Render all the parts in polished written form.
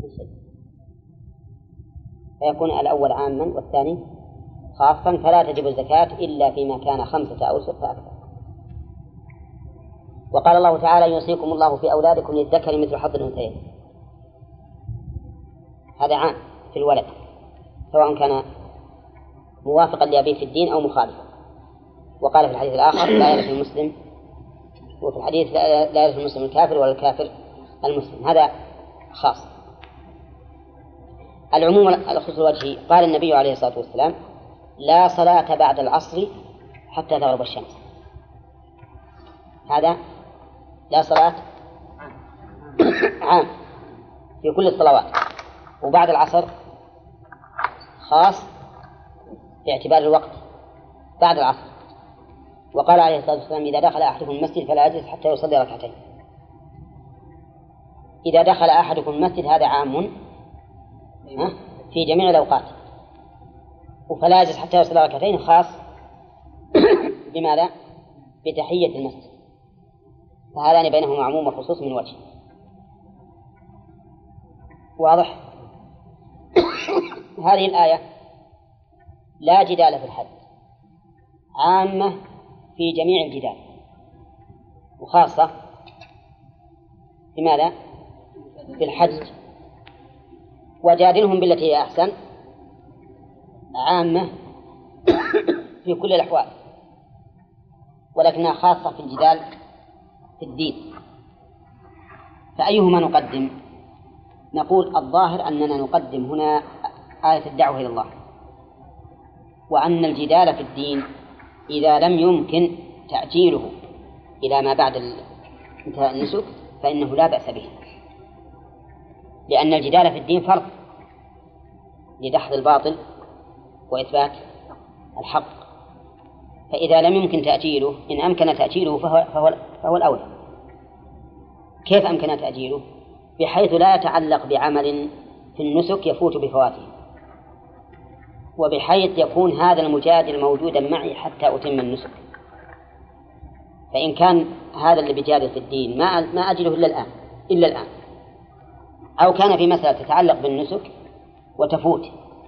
فيكون الأول عاما والثاني خاصا، فلا تجب الزكاة إلا فيما كان 5 أوسق فأكثر. وقال الله تعالى: يوصيكم الله في أولادكم للذكر مثل حظ الأنثيين. هذا عام في الولد، سواء كان موافقا لأبيه في الدين أو مخالفا. وقال في الحديث الآخر: لا يرث المسلم، وفي الحديث: لا يرث المسلم الكافر ولا الكافر المسلم. هذا خاص. العموم الخصوص الوجهي. قال النبي عليه الصلاة والسلام: لا صلاة بعد العصر حتى تغرب الشمس. هذا لا صلاة عام في كل الصلوات، وبعد العصر خاص باعتبار الوقت بعد العصر. وقال عليه الصلاة والسلام: إذا دخل أحدكم المسجد فلا يجلس حتى يصلي ركعتين. إذا دخل أحدكم المسجد هذا عام في جميع الأوقات، وفلا يجلس حتى يصلي ركعتين خاص بماذا؟ بتحية المسجد. فهذان بينهما عموم وخصوص من وجه. واضح؟ هذه الآية لا جدال في الحج، عامة في جميع الجدال، وخاصة بماذا؟ بالحج. وجادلهم بالتي هي أحسن، عامة في كل الأحوال، ولكنها خاصة في الجدال في الدين. فأيهما نقدم؟ نقول الظاهر أننا نقدم هنا آية الدعوة إلى الله، وأن الجدال في الدين إذا لم يمكن تأجيله إلى ما بعد انتهاء النسك فإنه لا بأس به، لأن الجدال في الدين فرض لدحض الباطل وإثبات الحق. فإذا لم يمكن تأجيله، إن أمكن تأجيله فهو الأولى. كيف أمكن تأجيله؟ بحيث لا يتعلق بعمل في النسك يفوت بفواته، وبحيث يكون هذا المجادل موجودا معي حتى أتم النسك. فإن كان هذا اللي بيجادل في الدين ما أجله إلا الآن، أو كان في مسألة تتعلق بالنسك وتفوت،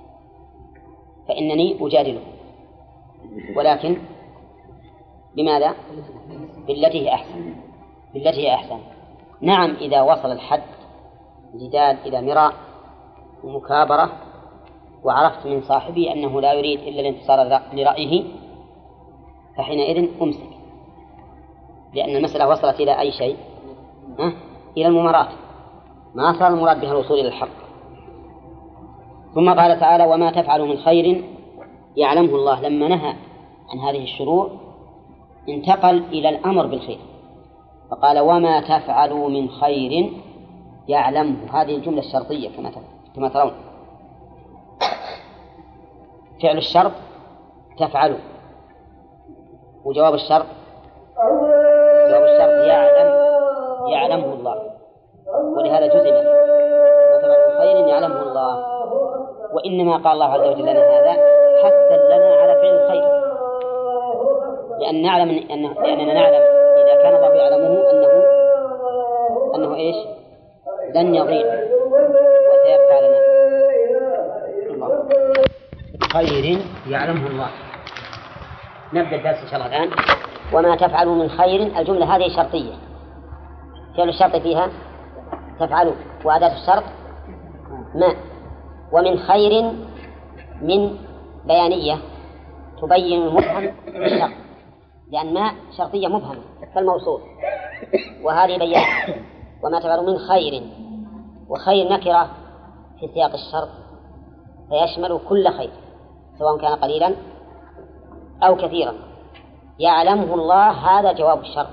فإنني أجادله، ولكن بماذا؟ بالتي هي أحسن. نعم، إذا وصل الحد جدال إلى مراء ومكابرة، وعرفت من صاحبي أنه لا يريد إلا الانتصار لرأيه، فحينئذ أمسك، لأن المسألة وصلت إلى أي شيء؟ إلى الممارات، ما صار المراد بها الوصول إلى الحق. ثم قال تعالى: وما تفعلوا من خير يعلمه الله. لما نهى عن هذه الشروع انتقل إلى الأمر بالخير، فقال: وما تفعلوا من خير يعلمه. هذه الجملة الشرطية كما ترون، فعل الشرط تفعلوا، وجواب الشرط يعلمه الله، ولهذا جزم: وما تفعلوا من خير يعلمه الله. وإنما قال الله عز وجل لنا هذا حثا لنا على فعل الخير، لأننا نعلم إذا كان الله يعلمه أنه إيش؟ لن يضيع وسيبقى لنا الله. خير يعلمه الله. نبدأ الدرس إن شاء الله الآن. وما تفعلوا من خير، الجملة هذه شرطية، فعل الشرط فيها تفعلوا، وأداة الشرط ما. ومن خير من بيانية تبين المبهم بالشرط، لأن ما شرطية مبهمة كالموصول، وهذه بيان. وما تفعلوا من خير، وخير نكرة في سياق الشرط فيشمل كل خير سواء كان قليلا أو كثيرا. يعلمه الله، هذا جواب الشرط،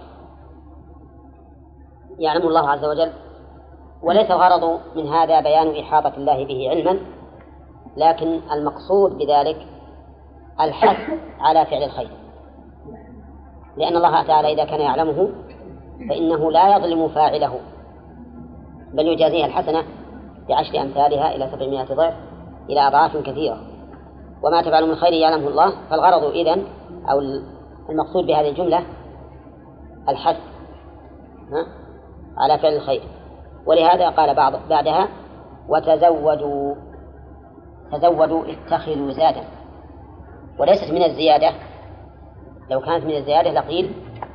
يعلم الله عز وجل. وليس الغرض من هذا بيان إحاطة الله به علما، لكن المقصود بذلك الحث على فعل الخير، لأن الله تعالى إذا كان يعلمه فإنه لا يظلم فاعله، بل يجازيها الحسنة ب10 أمثالها إلى 700 ضعف إلى أضعاف كثيرة. وما تفعل من خير يعلمه الله، فالغرض إذن أو المقصود بهذه الجملة الحث على فعل الخير. ولهذا قال بعدها: وتزودوا. تزودوا اتخذوا زادا، وليست من الزيادة. لو كانت من الزيادة لقيل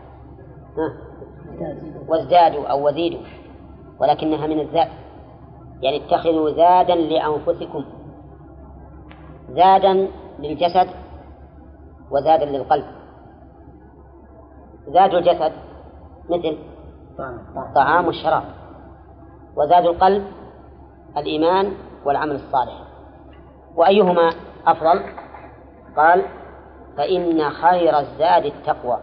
وازدادوا أو وزيدوا، ولكنها من الزاد، يعني اتخذوا زادا لأنفسكم، زادا للجسد وزادا للقلب. زاد الجسد مثل طعام والشراب، وزاد القلب الإيمان والعمل الصالح. وأيهما أفضل؟ قال فإن خير الزاد التقوى،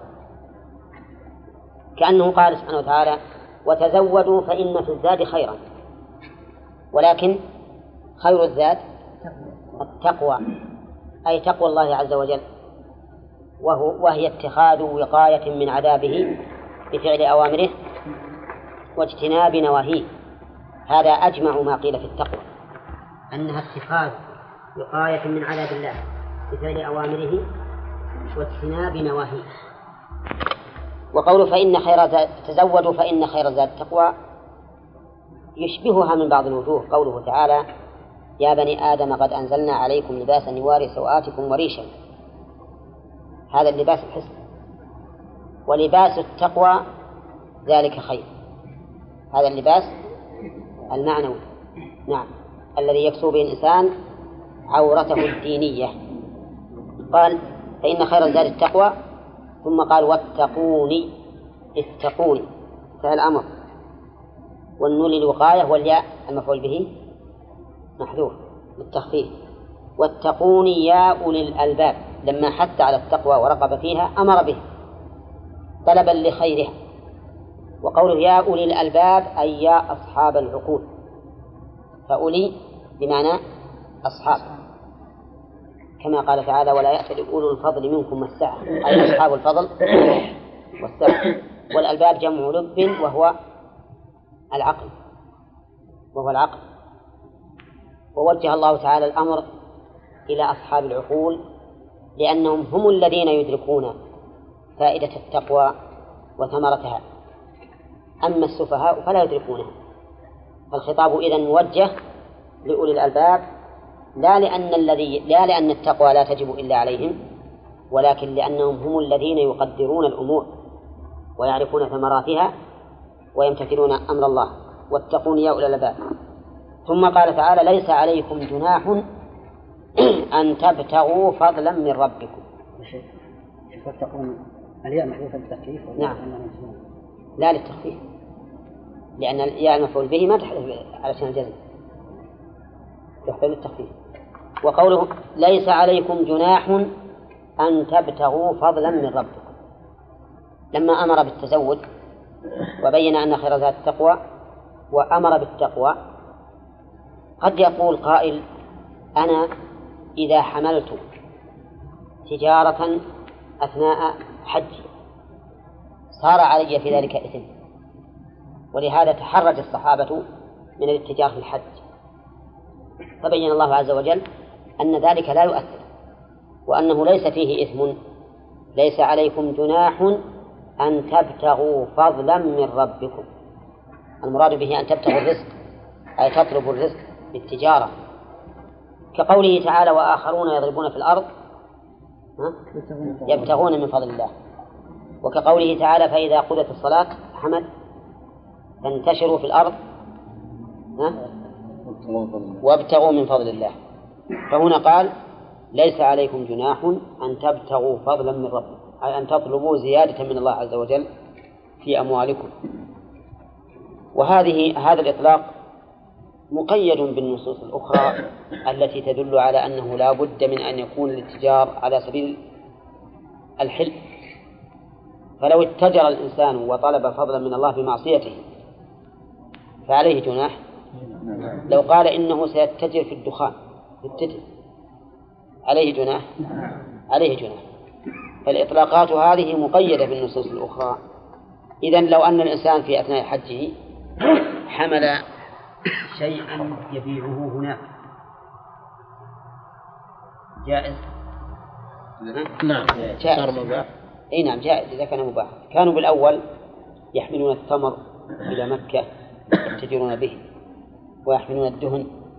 كأنه قال سبحانه وتعالى وتزودوا فإن في الزاد خيرا، ولكن خير الزاد التقوى، أي تقوى الله عز وجل، وهي اتخاذ وقاية من عذابه بفعل أوامره واجتناب نواهيه. هذا أجمع ما قيل في التقوى، أنها اتخاذ وقاية من عذاب الله بفعل أوامره واجتناب نواهيه. وقوله فإن خير زاد تزودوا فإن خير زاد التقوى يشبهها من بعض الوجوه قوله تعالى يا بني آدم قد أنزلنا عليكم لباسا يواري سوآتكم وريشا. هذا اللباس الحسن، ولباس التقوى ذلك خير، هذا اللباس المعنوي، نعم، الذي يكسو به الإنسان عورته الدينية. قال فإن خير الزاد التقوى، ثم قال واتقوني، اتقوني فعل أمر، والنون للوقاية والياء المفعول به محذوف بالتخفيف. واتقوني يا أولي الألباب، لما حث على التقوى ورغب فيها أمر به طلبا لخيرها. وقوله يا أولي الألباب أي يا أصحاب العقول، فأولي بمعنى أصحاب، كما قال تعالى ولا يأتل أولو الفضل منكم والسعة، أي أصحاب الفضل والسعة. والألباب جمع لب وهو العقل، ووجه الله تعالى الأمر إلى أصحاب العقول لأنهم هم الذين يدركون فائدة التقوى وثمرتها، أما السفهاء فلا يدركونها. فالخطاب إذن موجه لأولي الألباب، لا لأن التقوى لا تجب إلا عليهم، ولكن لأنهم هم الذين يقدرون الأمور ويعرفون ثمراتها ويمتثلون أمر الله. واتقون يا أولي الألباب. ثم قال تعالى ليس عليكم جناح أن تبتغوا فضلا من ربكم. واتقون الياء محذوفة للتخفيف؟ نعم، لا للتخفيف، لأن الياء المفعول به ما تحذف علشان الجزم، تحذف للتخفيف. وقوله ليس عليكم جناح أن تبتغوا فضلا من ربكم، لما أمر بالتزود وبين أن خير زاد التقوى وأمر بالتقوى، قد يقول قائل أنا إذا حملت تجارة أثناء حجي صار علي في ذلك إثم، ولهذا تحرج الصحابة من الاتجار في الحج، فبين الله عز وجل أن ذلك لا يؤثر وأنه ليس فيه إثم. ليس عليكم جناح أن تبتغوا فضلا من ربكم، المراد به أن تبتغوا الرزق، أي تطلبوا الرزق بالتجارة، كقوله تعالى وآخرون يضربون في الأرض يبتغون من فضل الله، وكقوله تعالى فإذا قضت الصلاة حمد فانتشروا في الأرض وابتغوا من فضل الله. فهنا قال ليس عليكم جناح أن تبتغوا فضلا من ربكم، أي أن تطلبوا زيادة من الله عز وجل في أموالكم. هذا الإطلاق مقيد بالنصوص الأخرى التي تدل على أنه لا بد من أن يكون الاتجار على سبيل الحل. فلو اتجر الإنسان وطلب فضلا من الله بمعصيته فعليه جناح. لو قال إنه سيتجر في الدخان عليه جناح، عليه جناح. فالإطلاقات هذه مقيدة بالنصوص الأخرى. إذن لو أن الإنسان في أثناء حجه حمل شيئا يبيعه هناك جائز؟ نعم جائز. أي نعم جائز إذا كان مباح. كانوا بالأول يحملون التمر إلى مكة يتجرون به، ويحملون الدهن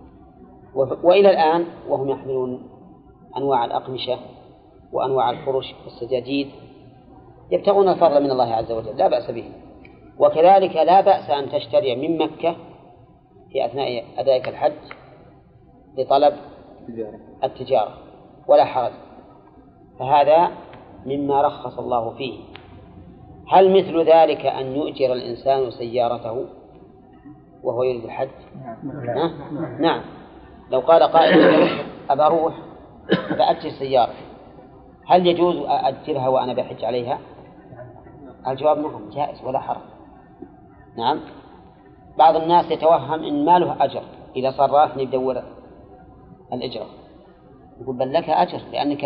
وإلى الآن وهم يحملون أنواع الأقمشة وأنواع الفرش والسجاجيد يبتغون الفضل من الله عز وجل، لا بأس به. وكذلك لا بأس أن تشتري من مكة في أثناء أدائك الحج لطلب التجارة ولا حرج، فهذا مما رخص الله فيه. هل مثل ذلك أن يؤجر الإنسان سيارته وهو يريد الحج؟ نعم. لو قال قائل أبى أروح فأجر سيارة، هل يجوز أأجرها وأنا بحج عليها؟ الجواب نعم، جائز ولا حرج. نعم. بعض الناس يتوهم إن ما له أجر إذا صار رافني بدور الإجرة، يقول بل لك أجر، لأنك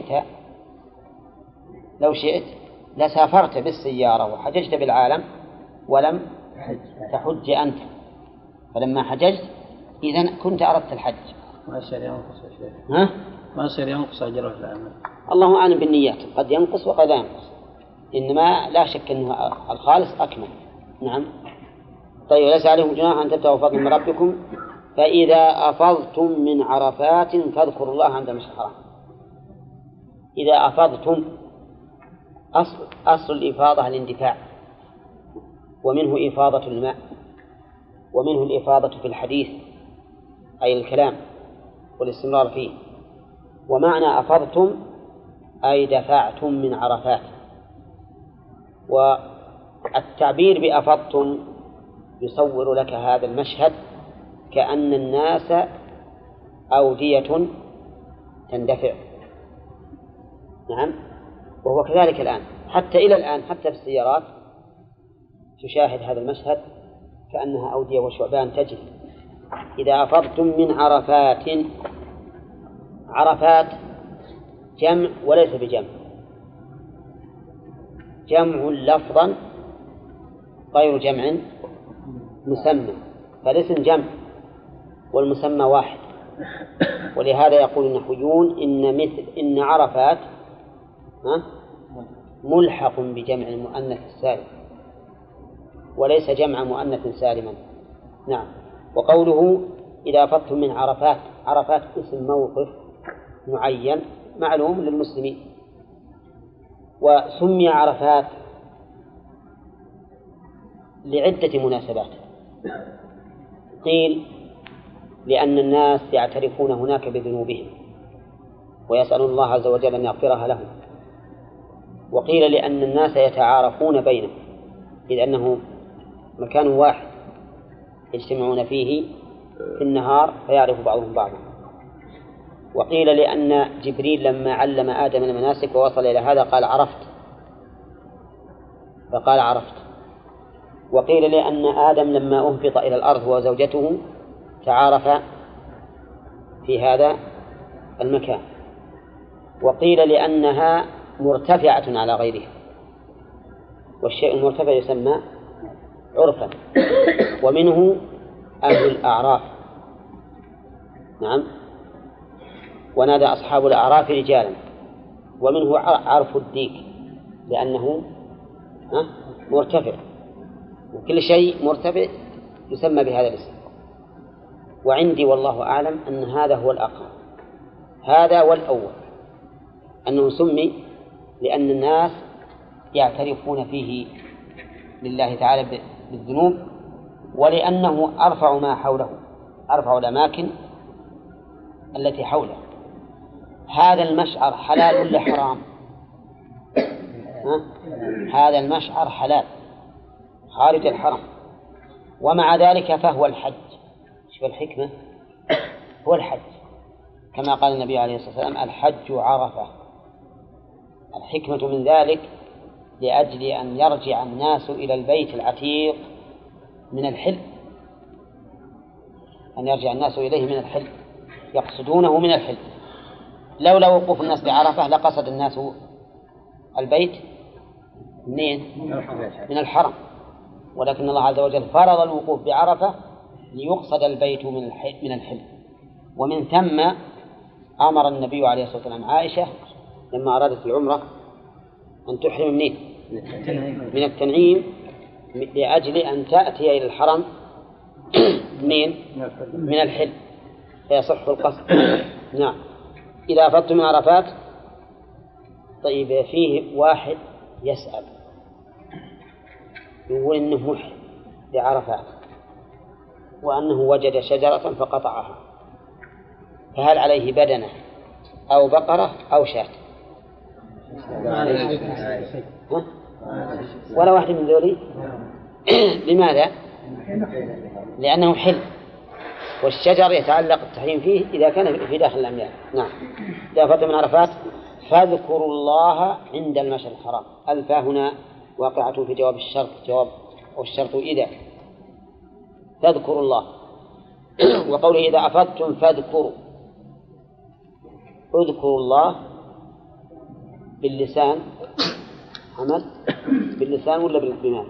لو شئت لسافرت بالسيارة وحججت بالعالم ولم تحج أنت، فلما حججت إذن كنت أردت الحج. ما يصير ينقص يا شيخ. ها؟ ما يصير ينقص أجره العمل. الله أعلم بالنيات، قد ينقص وقد لا ينقص، إنما لا شك أنه الخالص أكمل. نعم. طيب ليس عليكم جناح أن تبتغوا فضلا من ربكم فإذا أفضتم من عرفات فاذكروا الله عند المشعر الحرام. إذا أفضتم، أصل الإفاضة الاندفاع، ومنه إفاضة الماء، ومنه الإفاضة في الحديث أي الكلام والاستمرار فيه. ومعنى أفضتم أي دفعتم من عرفات. والتعبير بأفضتم يصور لك هذا المشهد كأن الناس أودية تندفع. نعم. وهو كذلك الآن، حتى إلى الآن حتى في السيارات تشاهد هذا المشهد كأنها أودية وشعبان تجري. إذا أفضتم من عرفات، عرفات جمع وليس بجمع، جمع لفظا غير جمع مسمى، فالاسم جمع والمسمى واحد. ولهذا يقول النحويون إن عرفات ملحق بجمع المؤنث السالم وليس جمع مؤنث سالما. نعم. وقوله إذا أفضتم من عرفات، عرفات اسم موقف معين معلوم للمسلمين. وسمي عرفات لعدة مناسبات. قيل لأن الناس يعترفون هناك بذنوبهم ويسألون الله عز وجل أن يغفرها لهم. وقيل لأن الناس يتعارفون بينهم إذ أنه مكان واحد يجتمعون فيه في النهار فيعرف بعضهم بعضا. وقيل لأن جبريل لما علم آدم المناسك ووصل إلى هذا قال عرفت، فقال عرفت. وقيل لأن آدم لما أهبط إلى الأرض وزوجته تعارف في هذا المكان. وقيل لأنها مرتفعة على غيرها، والشيء المرتفع يسمى عرفا. ومنه أهل الأعراف. نعم. ونادى أصحاب الأعراف رجالا. ومنه عرف الديك لأنه مرتفع، وكل شيء مرتفع يسمى بهذا الاسم. وعندي والله أعلم أن هذا هو الأقرب، هذا والأول، أنه سمي لأن الناس يعترفون فيه لله تعالى بالذنوب، ولأنه أرفع ما حوله، أرفع الأماكن التي حوله. هذا المشعر حلال ولا حرام؟ هذا المشعر حلال خارج الحرم، ومع ذلك فهو الحج. شوف الحكمة، هو الحج كما قال النبي عليه الصلاة والسلام الحج عرفة. الحكمة من ذلك لأجل أن يرجع الناس إلى البيت العتيق من الحل، أن يرجع الناس إليه من الحل، يقصدونه من الحل. لولا وقوف الناس بعرفة لقصد الناس البيت منين؟ من الحرم، ولكن الله عز وجل فرض الوقوف بعرفة ليقصد البيت من الحل. ومن ثم أمر النبي عليه الصلاة والسلام عائشة لما أرادت العمرة أن تحرم منين؟ من التنعيم، لأجل أن تأتي إلى الحرم منين؟ من الحل. فيصح القصد. نعم. إذا أفضتم من عرفات. طيب فيه واحد يسأل يقول إنه محرم بعرفات وأنه وجد شجرة فقطعها، فهل عليه بدنة أو بقرة أو شاة؟ ولا واحد من ذولي. لماذا؟ لأنه حل، والشجر يتعلق التحريم فيه إذا كان في داخل الأميال. نعم. إذا أفضتم من عرفات فاذكروا الله عند المشعر الحرام. الفاء هنا واقعة في جواب الشرط، جواب والشرط إذا. فاذكروا الله. وقوله إذا أفضتم فاذكروا، اذكروا الله باللسان عمل باللسان ولا بالمال؟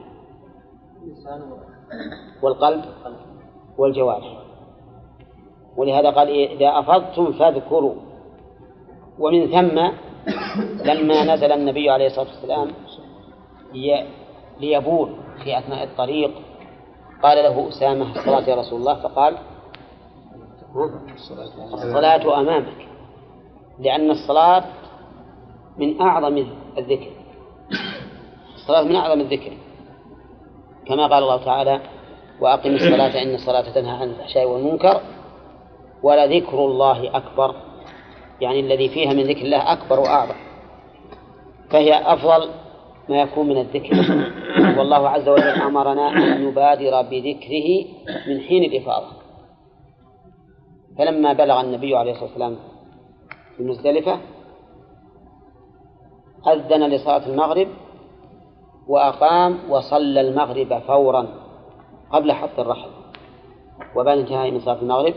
والقلب والجوارح. ولهذا قال إذا أفضتم فاذكروا. ومن ثم لما نزل النبي عليه الصلاة والسلام ليبول في أثناء الطريق قال له أسامة الصلاة يا رسول الله، فقال الصلاة أمامك، لأن الصلاة من أعظم الذكر. الصلاة من أعظم الذكر، كما قال الله تعالى وأقم الصلاة إن الصلاة تنهى عن الفحشاء والمنكر ولذكر الله أكبر، يعني الذي فيها من ذكر الله أكبر وأعظم، فهي أفضل ما يكون من الذكر. والله عز وجل أمرنا أن نبادر بذكره من حين الإفاضة. فلما بلغ النبي عليه الصلاة والسلام في مزدلفة أذن لصلاة المغرب وأقام وصلى المغرب فورا قبل حط الرحل، وبعد انتهاء من صلاة المغرب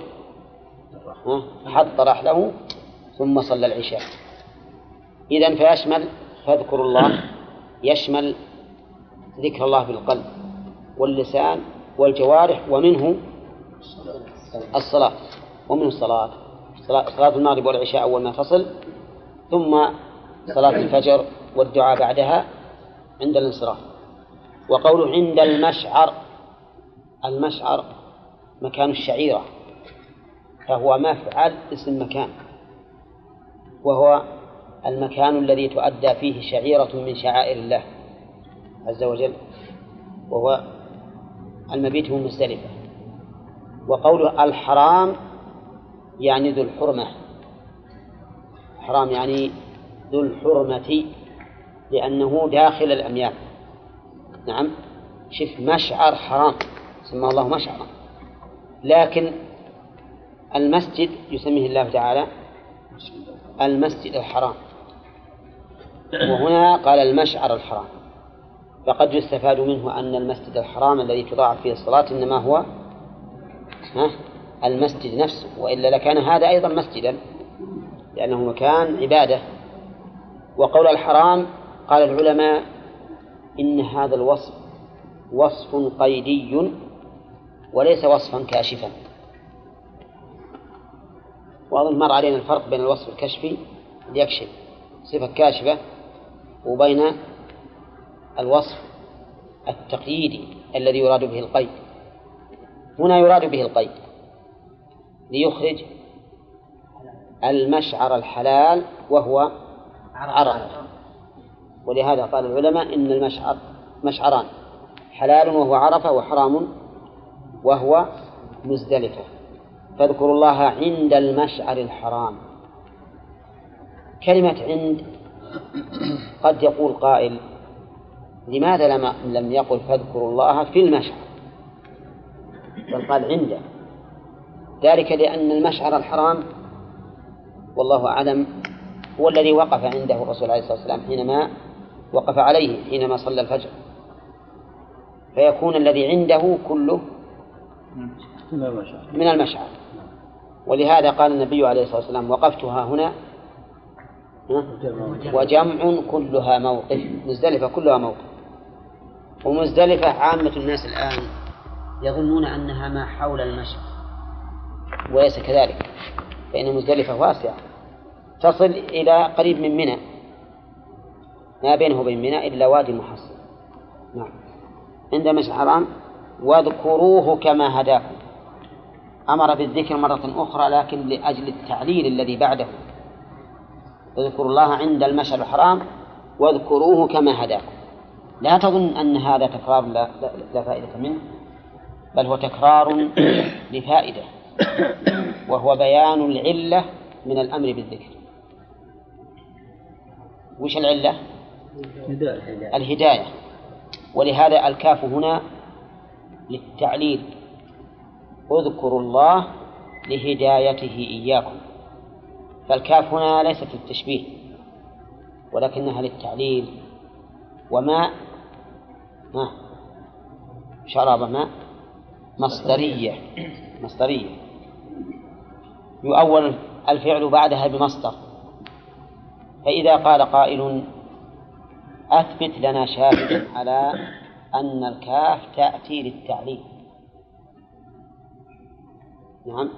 حط رحله ثم صلى العشاء. إذن فيشمل فاذكروا الله يشمل ذكر الله بالقلب واللسان والجوارح، ومنه الصلاة، ومنه الصلاة، صلاة المغرب والعشاء أول ما تصل، ثم صلاة الفجر والدعاء بعدها عند الانصراف. وقوله عند المشعر، المشعر مكان الشعيرة، فهو مفعل اسم مكان، وهو المكان الذي تؤدى فيه شعيرة من شعائر الله عز وجل، وهو المبيت من مزدلفة. وقوله الحرام يعني ذو الحرمة، حرام يعني ذو الحرمة لأنه داخل الأميال. نعم. شف مشعر حرام سماه الله مشعرا، لكن المسجد يسميه الله تعالى المسجد الحرام، وهنا قال المشعر الحرام، فقد يستفاد منه أن المسجد الحرام الذي تضاعف فيه الصلاة إنما هو المسجد نفسه، وإلا لكان هذا أيضا مسجدا لأنه مكان عبادة. وقول الحرام قال العلماء إن هذا الوصف وصف قيدي وليس وصفا كاشفا، وأظن مر علينا الفرق بين الوصف الكشفي ليكشف صفة كاشفة وبين الوصف التقييدي الذي يراد به القيد. هنا يراد به القيد ليخرج المشعر الحلال وهو عرفة، ولهذا قال العلماء إن المشعر مشعران، حلال وهو عرفة، وحرام وهو مزدلفة. فاذكروا الله عند المشعر الحرام. كلمة عند قد يقول قائل لماذا لم يقل فاذكروا الله في المشعر بل قال عنده؟ ذلك لأن المشعر الحرام والله أعلم هو الذي وقف عنده الرسول عليه الصلاة والسلام حينما وقف عليه حينما صلى الفجر، فيكون الذي عنده كله من المشعر. ولهذا قال النبي عليه الصلاة والسلام وقفتها هنا وجمع كلها موقف، مزدلفة كلها موقف. ومزدلفة عامة الناس الآن يظنون أنها ما حول المشعر، وليس كذلك، فإن مزدلفة واسعة تصل إلى قريب من منى، ما بينه وبين منى إلا وادي محصن. نعم. عند مشعر حرام واذكروه كما هداكم. أمر بالذكر مرة أخرى لكن لأجل التعليل الذي بعده. اذكروا الله عند المشعر الحرام واذكروه كما هداكم. لا تظن أن هذا تكرار لا فائدة منه، بل هو تكرار لفائدة، وهو بيان العلة من الأمر بالذكر. وش العلة؟ الهداية. ولهذا الكاف هنا للتعليل، اذكروا الله لهدايته إياكم. فالكاف هنا ليست للتشبيه ولكنها للتعليل. وما شرب ماء مصدرية يؤول الفعل بعدها بمصدر. فإذا قال قائل أثبت لنا شاهدا على أن الكاف تأتي للتعليل، نعم،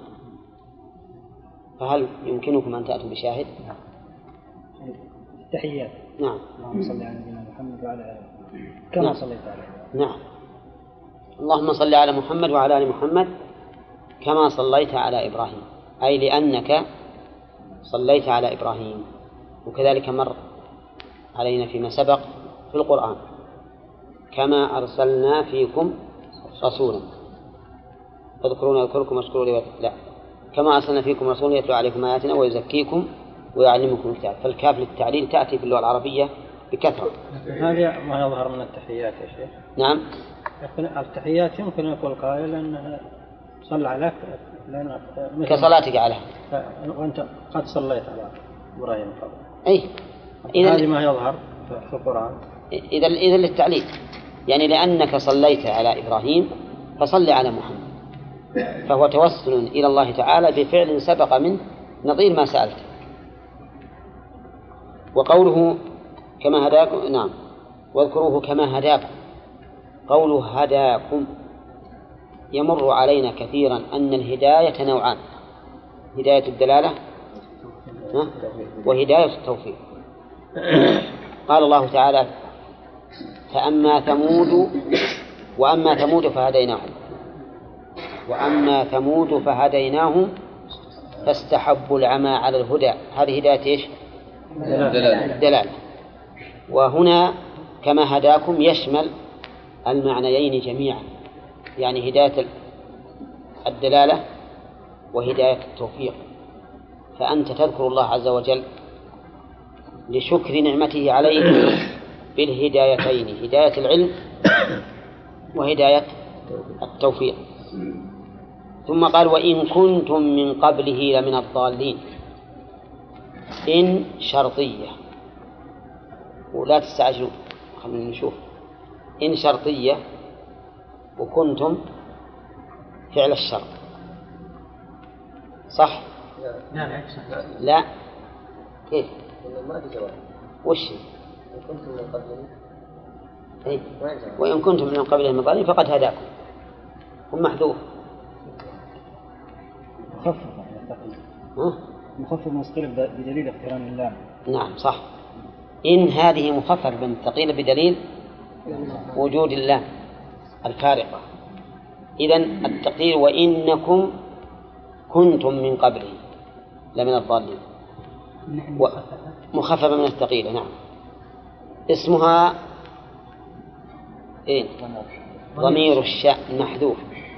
فهل يمكنكم أن تأتوا بشاهد؟ التحيات. نعم. اللهم صل على نبينا محمد وعلى آله كما صليت عليه. نعم. اللهم صل على محمد وعلى آل محمد كما صليت على إبراهيم، أي لأنك صليت على إبراهيم. وكذلك مر علينا فيما سبق في القرآن كما أرسلنا فيكم رسولا فاذكرون يذكركم واشكروا لي لا، كما أرسلنا فيكم رسولا يتلو عليكم آياتنا ويزكيكم ويعلمكم الكتاب. فالكاف للتعليل تأتي في اللغة العربية بكثرة. هذا ما يظهر من التحيات يا شيخ. نعم. التحيات يمكن أن يقول قائل أنها صلى عليك كصلاتك عليه وأنت قد صليت على إبراهيم قبل. أي هذه ما يظهر في القرآن. إذا للتعليل، يعني لأنك صليت على إبراهيم فصل على محمد، فهو توسل إلى الله تعالى بفعل سبق منه نظير ما سألت. وقوله كما هداكم، نعم، واذكروه كما هداكم. قوله هداكم يمر علينا كثيرا أن الهداية نوعان: هداية الدلالة وهداية التوفيق. قال الله تعالى وأما ثمود فهديناهم فاستحبوا العمى على الهدى. هذه هداية إيش؟ دلالة. وهنا كما هداكم يشمل المعنيين جميعا، يعني هداية الدلالة وهداية التوفيق. فأنت تذكر الله عز وجل لشكر نعمته عليك بالهدايتين، هداية العلم وهداية التوفيق. ثم قال وإن كنتم من قبله لمن الضالين. إن شرطية، ولا تستعجلوا، خلينا نشوف. إن شرطية وكنتم فعل الشرط، صح؟ لا كيف؟ وش؟ وإن كنتم من قبله من الضالين فقد هداكم، هم محذوف. مخفف من الثقيل بدليل اقتران اللام. نعم صح. إن هذه مخففة من الثقيل بدليل وجود اللام الفارقة. إذن التقدير وإنكم كنتم من قبله لمن الضالين، مخففة من الثقيل. نعم. اسمها إيه؟ ضمير الشأن محذوف.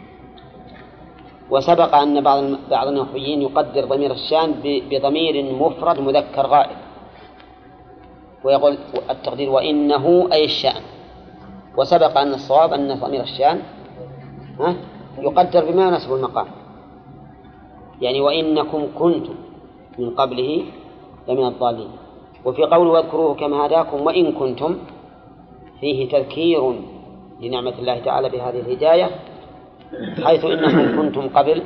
وسبق أن بعض النحويين يقدر ضمير الشأن بضمير مفرد مذكر غائب، ويقول التقدير وإنه أي الشأن. وسبق أن الصواب أن ضمير الشأن يقدر بما يناسب المقام، يعني وإنكم كنتم من قبله لمن الضالين. وفي قول واذكروه كما هداكم وإن كنتم فيه تذكير لنعمة الله تعالى بهذه الهداية، حيث إنكم كنتم قبل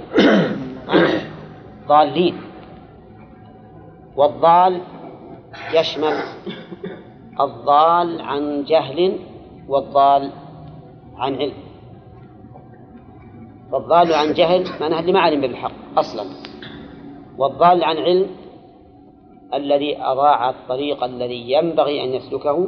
ضالين. والضال يشمل الضال عن جهل والضال عن علم. فالضال عن جهل معناه اللي ما علم بالحق أصلا، والضال عن علم الذي أضاع الطريق الذي ينبغي أن يسلكه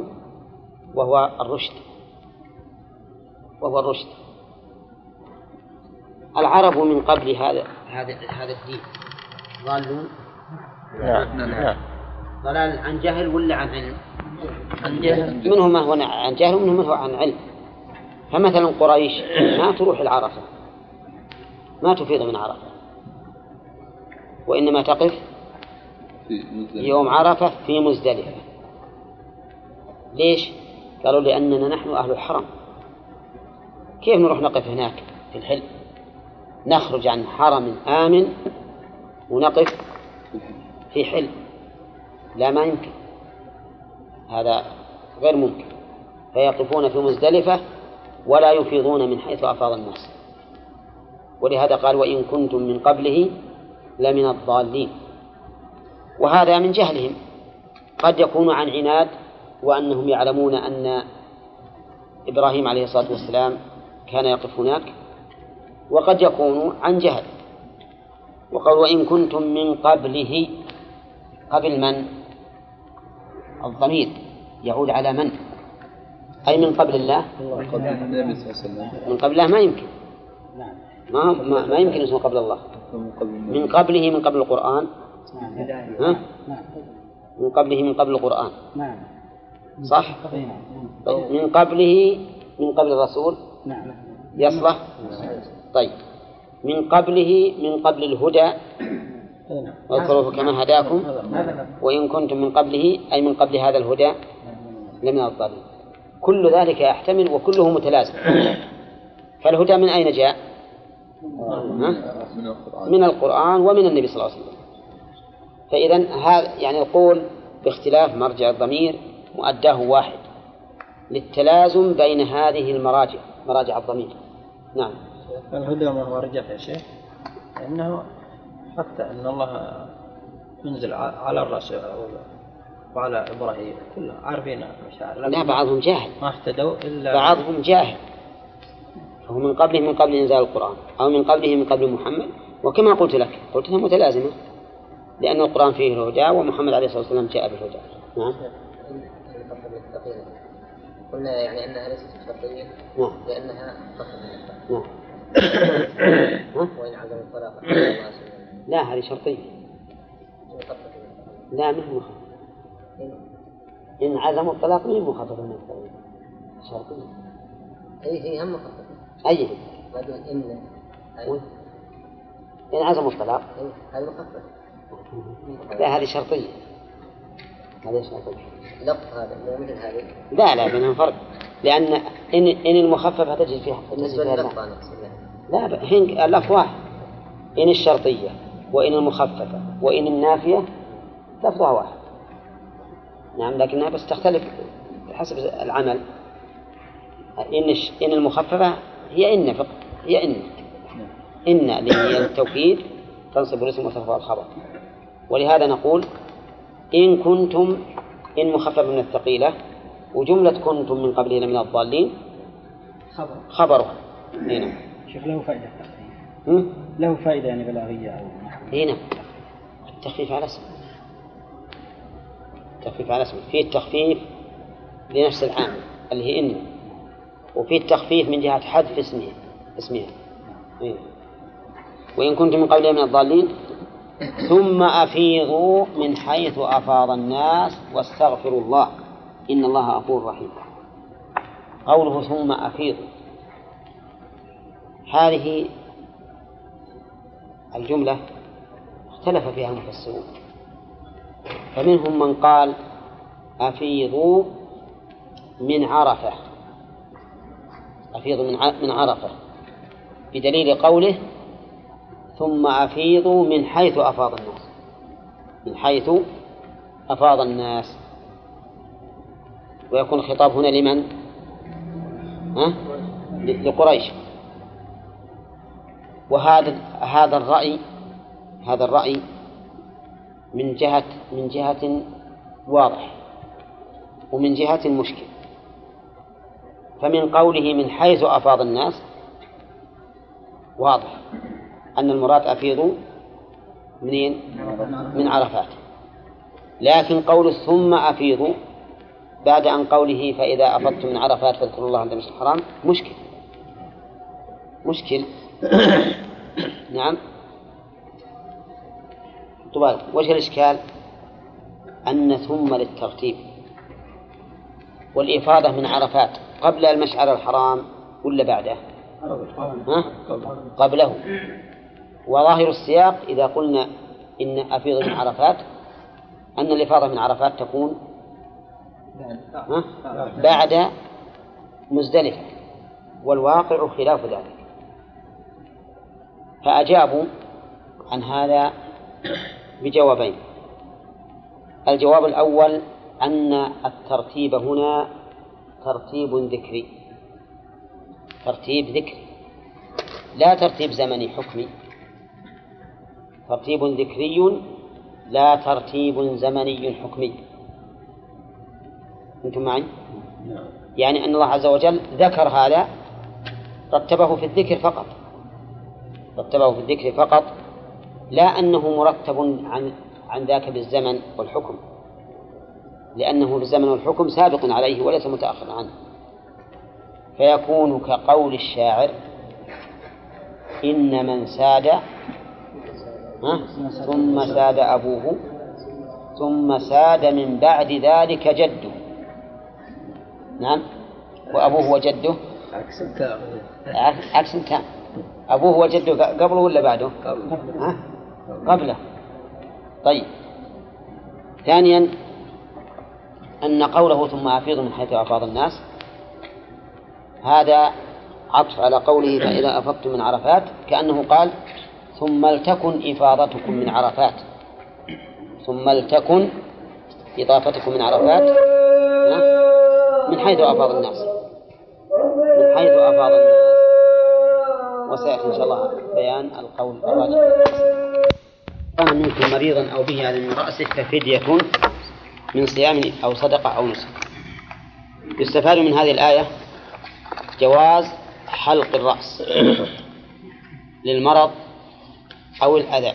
وهو الرشد. العرب من قبل هذا الدين ضالون؟ نعم. ضلال عن جهل ولا عن علم؟ عن جهل. منهم ما هو عن جهل ومنهم ما هو عن علم. فمثلا قريش ما تروح العرفة، ما تفيض من عرفة، وإنما تقف يوم عرفة في مزدلفة. ليش؟ قالوا لأننا نحن أهل الحرم، كيف نروح نقف هناك في الحل؟ نخرج عن حرم آمن ونقف في حل؟ لا، ما يمكن، هذا غير ممكن. فيقفون في مزدلفة ولا يفيضون من حيث أفاض الناس. ولهذا قال وإن كنتم من قبله لمن الضالين. وهذا من جهلهم، قد يكون عن عناد وأنهم يعلمون أن إبراهيم عليه الصلاة والسلام كان يقف هناك، وقد يكون عن جهل. وقال وإن كنتم من قبله، قبل من؟ الضمير يعود على من؟ أي من قبل الله؟ من قبل الله ما يمكن، ما يمكن اسمه قبل الله. من قبله من قبل القرآن، ها؟ من قبله من قبل القرآن، صح؟ من قبله من قبل الرسول يصلح؟ طيب من قبله من قبل الهدى، واذكروه كما هداكم وإن كنتم من قبله أي من قبل هذا الهدى لمن الضالين. كل ذلك يحتمل وكله متلازم. فالهدى من أين جاء؟ من القرآن ومن النبي صلى الله عليه وسلم. فإذا هذا يعني القول باختلاف مرجع الضمير مؤداه واحد للتلازم بين هذه المراجع، مراجع الضمير. نعم. الهدى ما هو رجع يا شيخ، لأنه حتى أن الله ينزل على الرسول وعلى إبراهيم كلهم عارفين مشاعر. لا، بعضهم جاهل، ما اهتدوا إلا بعضهم جاهل. فهو من قبله من قبل إنزال القرآن، أو من قبله من قبل محمد. وكما قلت لك قلت لها متلازمة، لأن القرآن فيه الهدى ومحمد عليه الصلاة والسلام جاء بالهدى. نعم. قلنا يعني أنها ليست شرطية لأنها نعم. وإن عزم الطلاق لا، هذه شرطية. لا، مش مخفف. إن عزموا الطلاق مين مخفف من الطلاق؟ شرطية. هي هم مخفف. أي إن عزموا الطلاق هذا مخفف. لا، هذه شرطية. هذه شرطية. لفظ هذا مو مثل هذه. لا، بينهم فرق. لأن إن المخففة تجد فيها لا، هنا اللفظ واحد. إن الشرطية وإن المخففة وإن النافية لفظها واحد. نعم، لكنها بس تختلف حسب العمل. إن المخففة هي إن فقط، هي إن اللي هي التوكيد تنصب الاسم وترفع الخبر. ولهذا نقول إن كنتم، إن مخفف من الثقيلة، وجملة كنتم من قبلنا من الضالين خبرها. هنا شوف له فائدة التخفيف. له فائدة يعني بلاغية أو هنا التخفيف على اسم، التخفيف على اسم. فيه التخفيف لنفس العامل اللي هي إن، وفيه التخفيف من جهة حذف اسمها. وإن كنتم من قبلنا من الضالين ثم أفيضوا من حيث أفاض الناس واستغفروا الله إن الله غفور رحيم. قوله ثم أفيضوا، هذه الجملة اختلف فيها المفسرون، فمنهم من قال أفيضوا من عرفة، أفيضوا من عرفة، بدليل قوله ثم أفيضوا من حيث أفاض الناس، من حيث أفاض الناس. ويكون الخطاب هنا لمن؟ لقريش. وهذا الرأي من جهة واضح ومن جهة مشكل. فمن قوله من حيث أفاض الناس واضح أن المراد أفيضوا منين؟ من عرفات. لكن قول ثم أفيضوا بعد أن قوله فإذا أفضتم من عرفات فاذكروا الله عند المسجد الحرام مشكل، مشكل. نعم. طبعا وجه الإشكال أن ثم للترتيب، والإفاضة من عرفات قبل المشعر الحرام ولا بعده؟ قبله. وظاهر السياق إذا قلنا إن أفيض من عرفات أن الإفاضة من عرفات تكون بعد مزدلفة، والواقع خلاف ذلك. فأجابوا عن هذا بجوابين. الجواب الأول أن الترتيب هنا ترتيب ذكري، ترتيب ذكري لا ترتيب زمني حكمي، ترتيب ذكري لا ترتيب زمني حكمي. أنتم معي؟ يعني أن الله عز وجل ذكر هذا رتبه في الذكر فقط، رتبه في الذكر فقط، لا أنه مرتب عن ذاك بالزمن والحكم، لأنه بالزمن والحكم سابق عليه وليس متأخر عنه. فيكون كقول الشاعر: إن من ساد ثم ساد أبوه ثم ساد من بعد ذلك جده. نعم. وأبوه وجده عكس تام. أبوه وجده قبله ولا بعده؟ قبله. طيب. ثانيا أن قوله ثم أفيض من حيث أفاض الناس هذا عطف على قوله فإذا أفضتم من عرفات، كأنه قال ثم لتكن إفاضتكم من عرفات، ثم لتكن إضافتكم من عرفات من حيث أفاض الناس، من حيث أفاض الناس. وسيأتي إن شاء الله بيان القول الراجح. كان منكم مريضا أو به أذى من رأسه ففدية من صيام أو صدقة أو نسك. يستفاد من هذه الآية جواز حلق الرأس للمرض أو الأذى،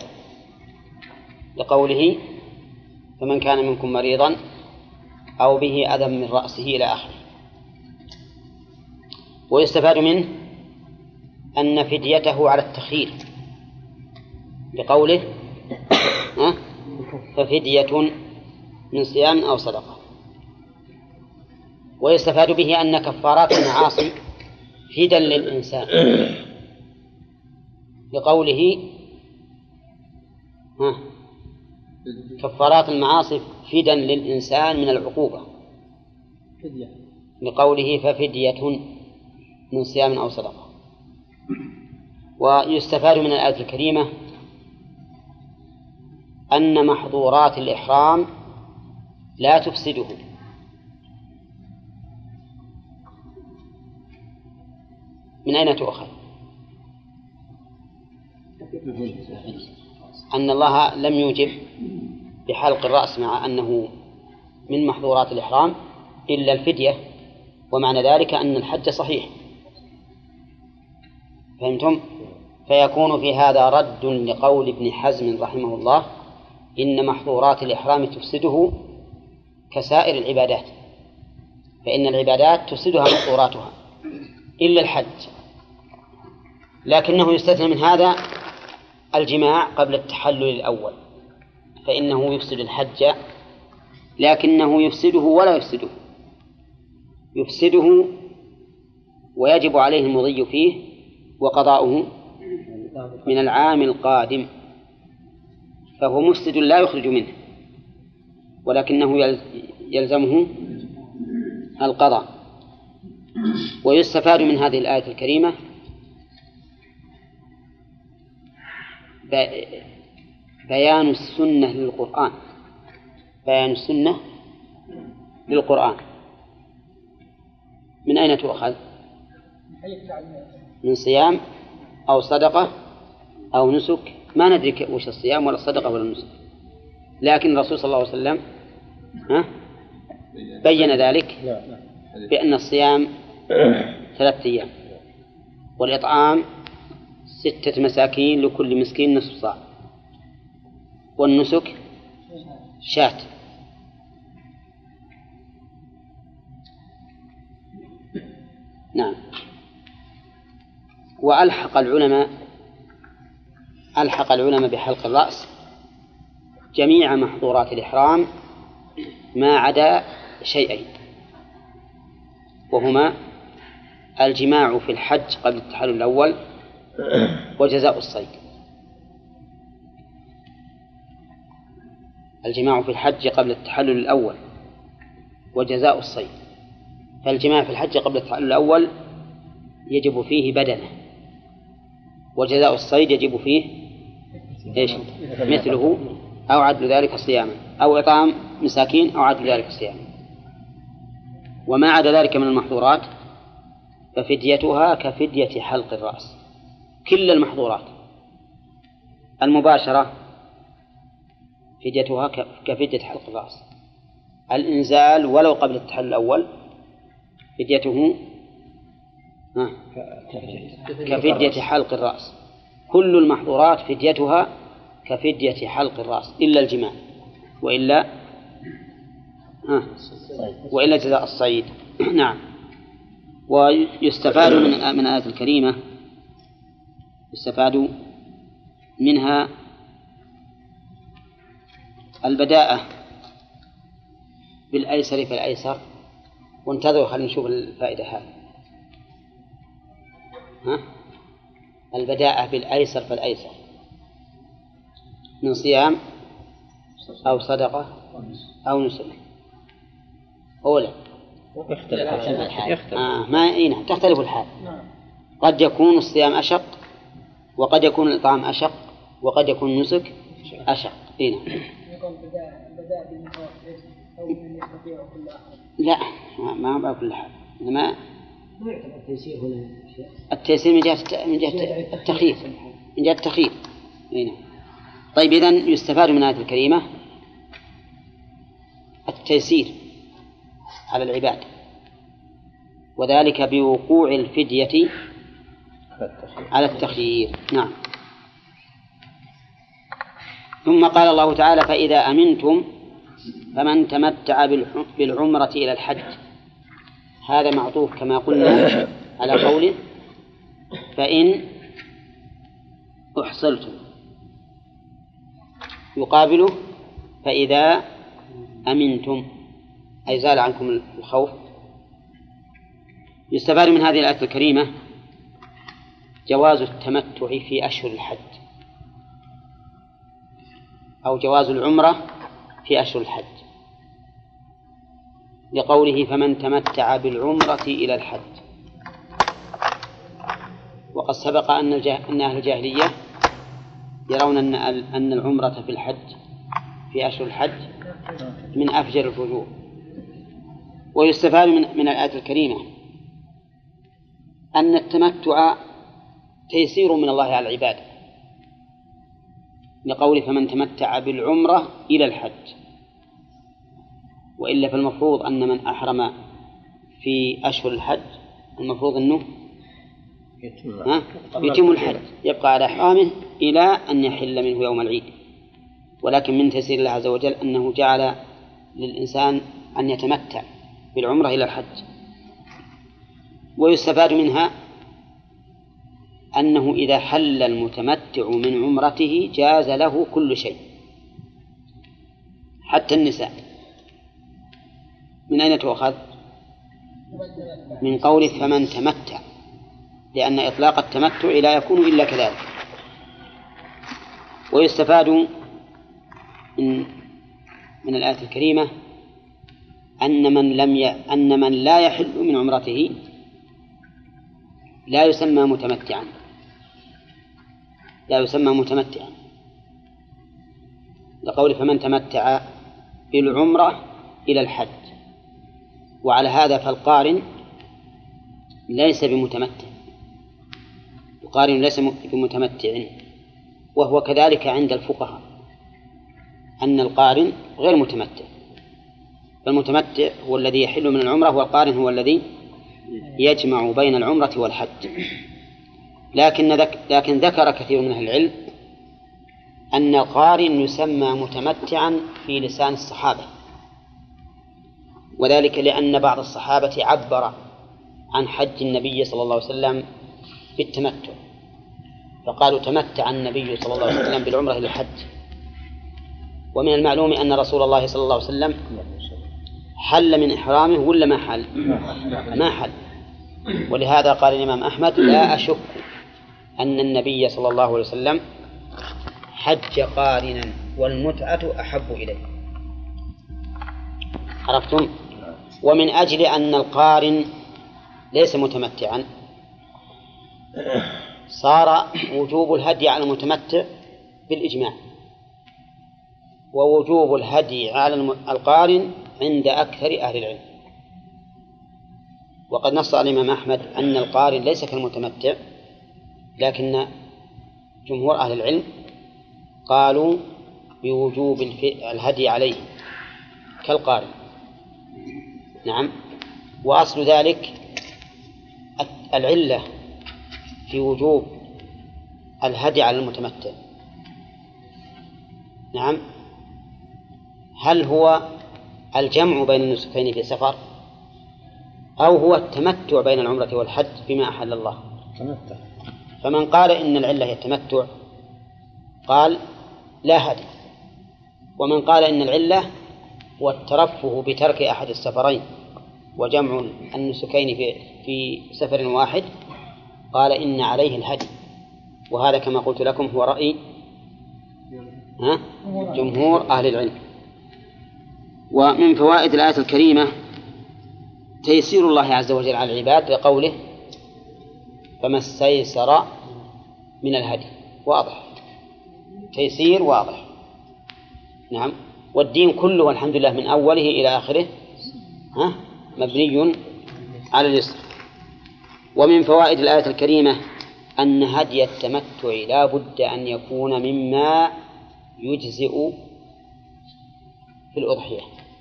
لقوله فمن كان منكم مريضا أو به أذى من رأسه إلى آخره. ويستفاد منه أن فديته على التخيير، لقوله ففدية من صيام أو صدقة. ويستفاد به أن كفارات المعاصي فدا للإنسان، لقوله كفارات المعاصي فدا للإنسان من العقوبة، لقوله ففدية من صيام أو صدقة. ويستفاد من الآية الكريمة أن محظورات الإحرام لا تفسده، من أين تؤخذ؟ أن الله لم يوجب بحلق الرأس مع أنه من محظورات الإحرام إلا الفدية، ومعنى ذلك أن الحج صحيح. فهمتم؟ فيكون في هذا رد لقول ابن حزم رحمه الله إن محظورات الإحرام تفسده كسائر العبادات، فإن العبادات تفسدها محظوراتها إلا الحج. لكنه يستثنى من هذا الجماع قبل التحلل الأول، فإنه يفسد الحج، لكنه يفسده ولا يفسده، يفسده ويجب عليه المضي فيه وقضاؤه من العام القادم، فهو مفسد لا يخرج منه، ولكنه يلزمه القضاء. ويستفاد من هذه الآية الكريمة بيان السنة للقرآن، بيان السنة للقرآن. من أين تؤخذ؟ من صيام أو صدقة أو نسك، ما ندري وش الصيام ولا الصدقة ولا النسك، لكن الرسول صلى الله عليه وسلم بين ذلك بأن الصيام 3 أيام، والإطعام 6 مساكين لكل مسكين نصف صاع، والنسك شاة. نعم. وألحق العلماء بحلق الرأس جميع محظورات الإحرام ما عدا شيئين، وهما الجماع في الحج قبل التحلل الأول وجزاء الصيد. الجماع في الحج قبل التحلل الأول وجزاء الصيد. فالجماع في الحج قبل التحلل الأول يجب فيه بدنه، وجزاء الصيد يجب فيه إيش؟ مثله أو عدل ذلك صياما، أو إطعام مساكين، أو عدل ذلك صياما. وما عدا ذلك من المحظورات ففديتها كفدية حلق الرأس. كل المحظورات المباشرة فديتها كفدية حلق الرأس. الإنزال ولو قبل التحلل الأول فديته كفدية حلق الرأس. كل المحظورات فديتها كفدية حلق الرأس إلا الجماع، وإلا جزاء الصيد. نعم. ويستفاد من الآية الكريمة، يستفاد منها البداءة بالأيسر فالأيسر. وانتظروا خلينا نشوف الفائدة هذه. البداءة بالأيسر فالأيسر من صيام أو صدقة أو نسك. أولا تختلف الحال. قد يكون الصيام أشق، وقد يكون الإطعام أشق، وقد يكون النسك أشق. يقول بدأ بالمخاف أو من يستطيع كل أحد. لا، ما بقى كل حال. إنما التيسير هنا التيسير من جهة التخفيف، من جهة التخفيف. طيب، إذن يستفاد من الآية الكريمة التيسير على العباد، وذلك بوقوع الفدية على التخيير. نعم. ثم قال الله تعالى: فإذا أمنتم فمن تمتع بالعمرة إلى الحج. هذا معطوف كما قلنا على قوله فإن أحصلتم، يقابله فإذا أمنتم، أي زال عنكم الخوف. يستفاد من هذه الآية الكريمة جواز التمتع في أشهر الحج، أو جواز العمرة في أشهر الحج، لقوله فمن تمتع بالعمرة إلى الحج. وقد سبق أن أهل الجاهلية يرون أن العمرة في الحج في أشهر الحج من أفجر الفجور. ويستفاد من الآية الكريمة أن التمتع تيسير من الله على العباد، لقول فمن تمتع بالعمرة إلى الحج. وإلا فالمفروض أن من أحرم في أشهر الحج المفروض أنه يتم الحج، يبقى على إحرامه إلى أن يحل منه يوم العيد. ولكن من تيسير الله عز وجل أنه جعل للإنسان أن يتمتع بالعمرة إلى الحج. ويستفاد منها أنه إذا حل المتمتع من عمرته جاز له كل شيء حتى النساء. من أين تؤخذ؟ من قول فمن تمتع، لأن إطلاق التمتع لا يكون إلا كذلك. ويستفاد من الآية الكريمة أن من لا يحل من عمرته لا يسمى متمتعا، لقول فمن تمتع بالعمرة إلى الحج. وعلى هذا فالقارن ليس بمتمتع، القارن ليس بمتمتع، وهو كذلك عند الفقهاء أن القارن غير متمتع. فالمتمتع هو الذي يحل من العمرة، والقارن هو الذي يجمع بين العمرة والحج. لكن ذكر كثير من أهل العلم أن القارن يسمى متمتعا في لسان الصحابة، وذلك لأن بعض الصحابة عبر عن حج النبي صلى الله عليه وسلم بالتمتع، فقالوا تمتع النبي صلى الله عليه وسلم بالعمرة إلى الحج. ومن المعلوم أن رسول الله صلى الله عليه وسلم حل من إحرامه ولا ما حل؟ ما حل. ولهذا قال الإمام أحمد لا أشك أن النبي صلى الله عليه وسلم حج قارنا والمتعة أحب إليه. عرفتم؟ ومن أجل أن القارن ليس متمتعا صار وجوب الهدي على المتمتع بالإجماع، ووجوب الهدي على القارن عند أكثر أهل العلم. وقد نص الإمام أحمد أن القارن ليس كالمتمتع، لكن جمهور أهل العلم قالوا بوجوب الهدي عليه كالقارن. نعم. وأصل ذلك العلة في وجوب الهدي على المتمتع. نعم. هل هو الجمع بين النسكين في سفر، أو هو التمتع بين العمرة والحج بما أحل الله؟ تمتع. فمن قال إن العلة هي التمتع قال لا هدي، ومن قال إن العلة هو الترفه بترك أحد السفرين وجمع النسكين في سفر واحد قال إن عليه الهدي. وهذا كما قلت لكم هو رأي جمهور أهل العلم. ومن فوائد الآية الكريمة تيسير الله عز وجل على العباد لقوله فما استيسر من الهدي. واضح، تيسير واضح. نعم. والدين كله والحمد لله من أوله إلى آخره مبني على اليسر. ومن فوائد الآية الكريمة أن هدي التمتع لا بد أن يكون مما يجزئ في الأضحية،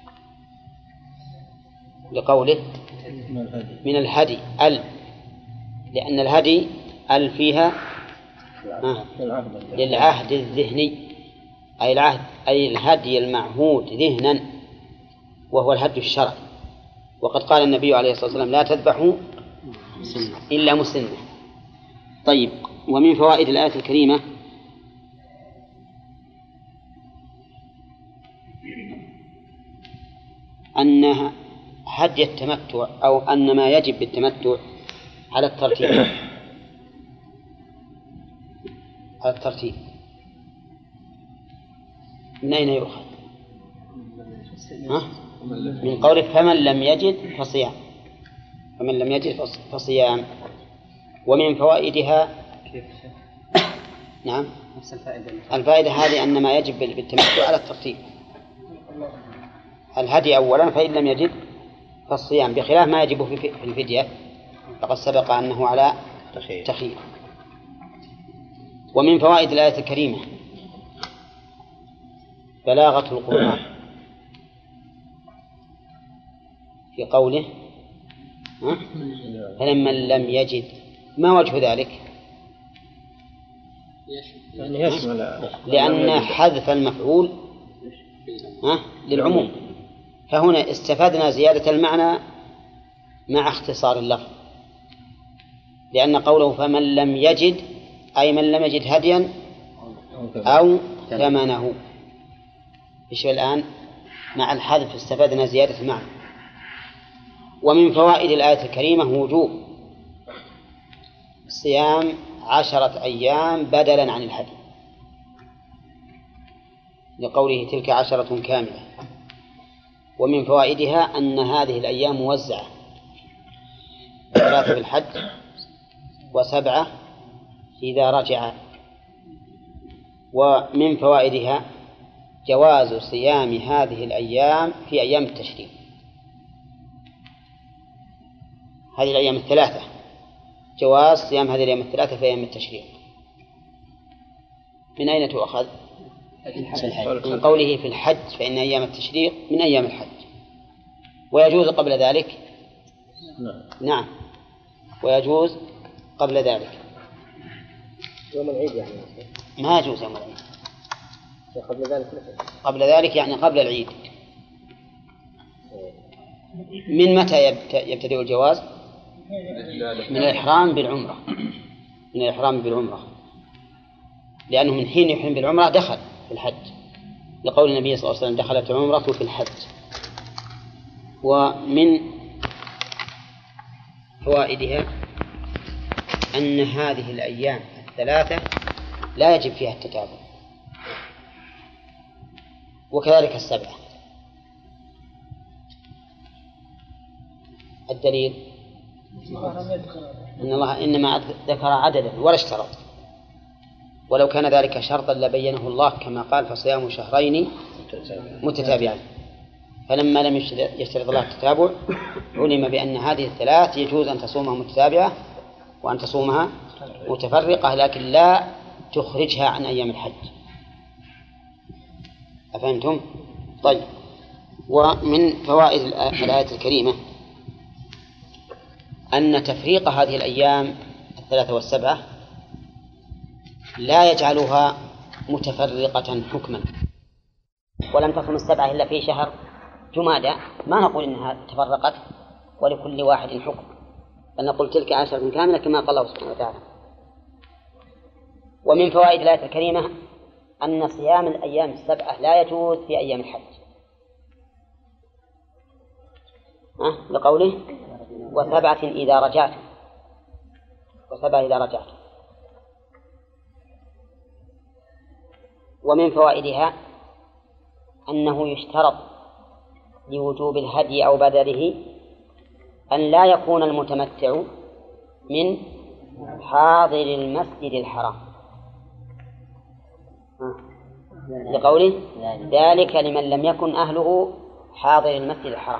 لقوله من الهدي لأن الهدي فيها للعهد الذهني، أي الهدي المعهود ذهنا، وهو الهدي الشرعي. وقد قال النبي عليه الصلاة والسلام لا تذبحوا إلا مسنة. طيب. ومن فوائد الآية الكريمة أن هدي التمتع أو أن ما يجب بالتمتع على الترتيب. من أين يؤخذ؟ من قوله فمن لم يجد فصيام. ومن فوائدها نعم نفس الفائدة هذه أن ما يجب بالتمتع على الترتيب الهدي أولا، فإن لم يجد فالصيام، بخلاف ما يجب في الفدية فقد سبق أنه على تخيير. ومن فوائد الآية الكريمة بلاغة القرآن في قوله فلمن لم يجد. ما وجه ذلك؟ لأن حذف المفعول للعموم، فهنا استفدنا زيادة المعنى مع اختصار اللفظ، لأن قوله فمن لم يجد أي من لم يجد هديا أو ثمنه. إيش الآن مع الحذف استفدنا زيادة المعنى. ومن فوائد الآية الكريمة وجوب صيام 10 أيام بدلا عن الهدي، لقوله تلك 10 كاملة. ومن فوائدها أن هذه الأيام موزعة 3 في الحج و7 إذا رجع. ومن فوائدها جواز صيام هذه الأيام في أيام التشريق، هذه الأيام الثلاثة جواز صيام هذه الأيام الثلاثة في أيام التشريق. من أين تؤخذ؟ من قوله في الحج فإن أيام التشريق من أيام الحج، ويجوز قبل ذلك. نعم ويجوز قبل ذلك. يوم العيد يعني ما يجوز يوم العيد. قبل ذلك يعني قبل العيد. من متى يبتدئ الجواز؟ من الإحرام بالعمرة، من الإحرام بالعمرة، لأنه من حين يحرم بالعمرة دخل في الحج، لقول النبي صلى الله عليه وسلم دخلت العمرة في الحج. ومن فوائدها أن هذه الأيام الثلاثة لا يجب فيها التتابع، وكذلك السبعة. الدليل أن الله إنما ذكر عددا ولا اشترط، ولو كان ذلك شرطا لبينه الله كما قال فصيام شهرين متتابعين، فلما لم يشترط الله التتابع علم بأن هذه الثلاث يجوز أن تصومها متتابعة وأن تصومها متفرقة، لكن لا تخرجها عن أيام الحج. أفهمتم؟ طيب. ومن فوائد الآية الكريمة أن تفريق هذه الأيام الثلاثة والسبعة لا يجعلها متفرقة حكما. ولم تصم السبعة إلا في شهر جمادى ما نقول إنها تفرقت ولكل واحد حكم، بل نقول تلك 10 كاملة كما قال الله سبحانه وتعالى. ومن فوائد الآية الكريمة أن صيام الأيام السبعة لا يجوز في أيام الحج، لقوله وسبعة إذا رجعت، وسبعة إذا رجعت. ومن فوائدها أنه يشترط لوجوب الهدي أو بدله أن لا يكون المتمتع من حاضر المسجد الحرام، لقوله ذلك لمن لم يكن أهله حاضر المسجد الحرام.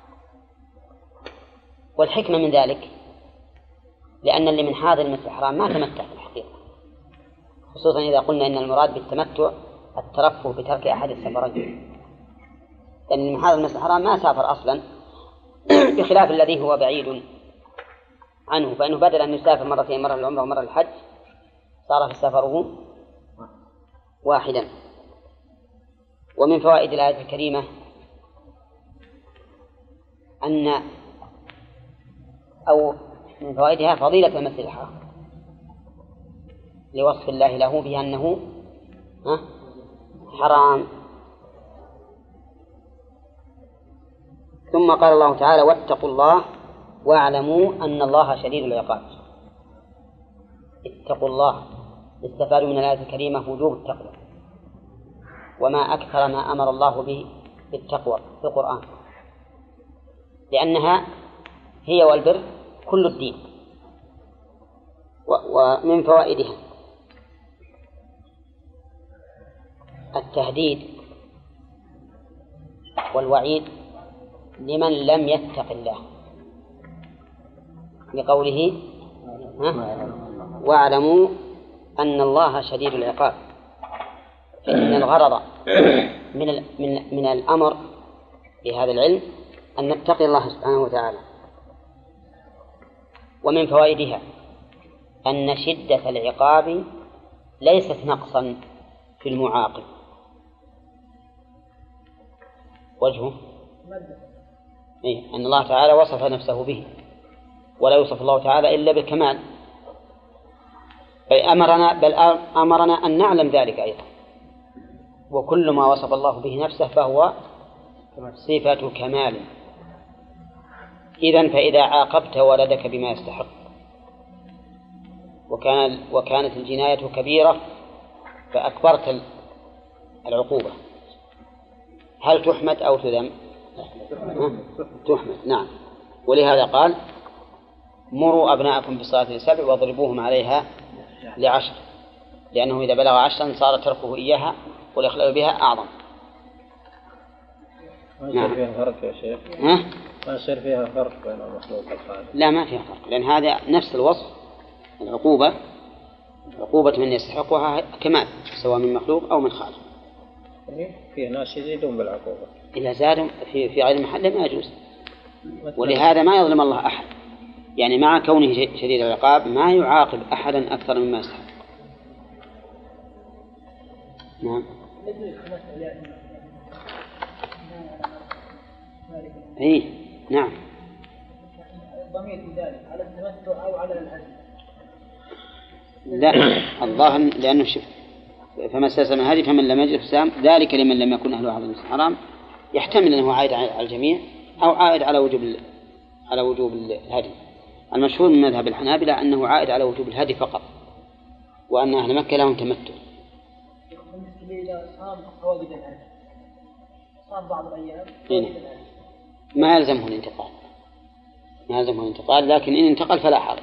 والحكمة من ذلك لأن اللي من حاضر المسجد الحرام ما تمتع في الحقيقة، خصوصا إذا قلنا إن المراد بالتمتع الترفه بترك أحد السفرين، لأن من حاضر المسجد الحرام ما سافر أصلا بخلاف الذي هو بعيد عنه، فإنه بدل أن يسافر مرتين، مرة للعمرة ومرة للحج، صار في سفره واحدا. ومن فوائد الآية الكريمة من فوائدها فضيلة المسجد الحرام لوصف الله له بأنه حرام. ثم قال الله تعالى واتقوا الله واعلموا أن الله شديد العقاب. اتقوا الله، استفاد من الآية الكريمة وجوب التقوى، وما أكثر ما أمر الله به بالتقوى في القرآن، لأنها هي والبر كل الدين. ومن فوائدها التهديد والوعيد لمن لم يتق الله، لقوله واعلموا أن الله شديد العقاب. فإن الغرض من الأمر بهذا العلم أن نتقي الله سبحانه وتعالى. ومن فوائدها أن شدة العقاب ليست نقصا في المعاقب. وجهه أن الله تعالى وصف نفسه به، ولا يوصف الله تعالى إلا بالكمال، بل أمرنا أن نعلم ذلك أيضا. وكل ما وصف الله به نفسه فهو صفة كمال. إذن فإذا عاقبت ولدك بما يستحق وكانت الجناية كبيرة فأكبرت العقوبة، هل تحمد أو تذم؟ تحمد، نعم. ولهذا قال مروا أبناءكم بالصلاة ل7 واضربوهم عليها ل10، لأنه إذا بلغ 10 صار تركه إياها والإخلال بها أعظم. ما يصير فيها فرق يا شيخ؟ ما يصير فيها فرق بين المخلوق والخالق؟ لا، ما فيها فرق، لأن هذا نفس الوصف. العقوبة عقوبة من يستحقها كمال، سواء من مخلوق أو من خالق. فيه ناس يزيدون بالعقوبة، إذا زادوا في غير محله ما يجوز. ولهذا ما يظلم الله أحد، يعني مع كونه شديد العقاب ما يعاقب أحدا أكثر مما يستحق. نعم. إيه نعم. الضمير في ذلك على التمتع أو على الهدي؟ لا الظاهر لأنه شف فما استلزم هذه فمن لم يجد فسام ذلك لمن لم يكن أهله حاضر المسجد الحرام، يحتمل أنه عائد على الجميع أو عائد على وجوب الهدي. المشهور من مذهب الحنابلة أنه عائد على وجوب الهدي فقط، وأن أهل مكة لهم تمتع. صام بعض الأيام ما يلزمه الانتقال، لكن إن انتقل فلا حرج،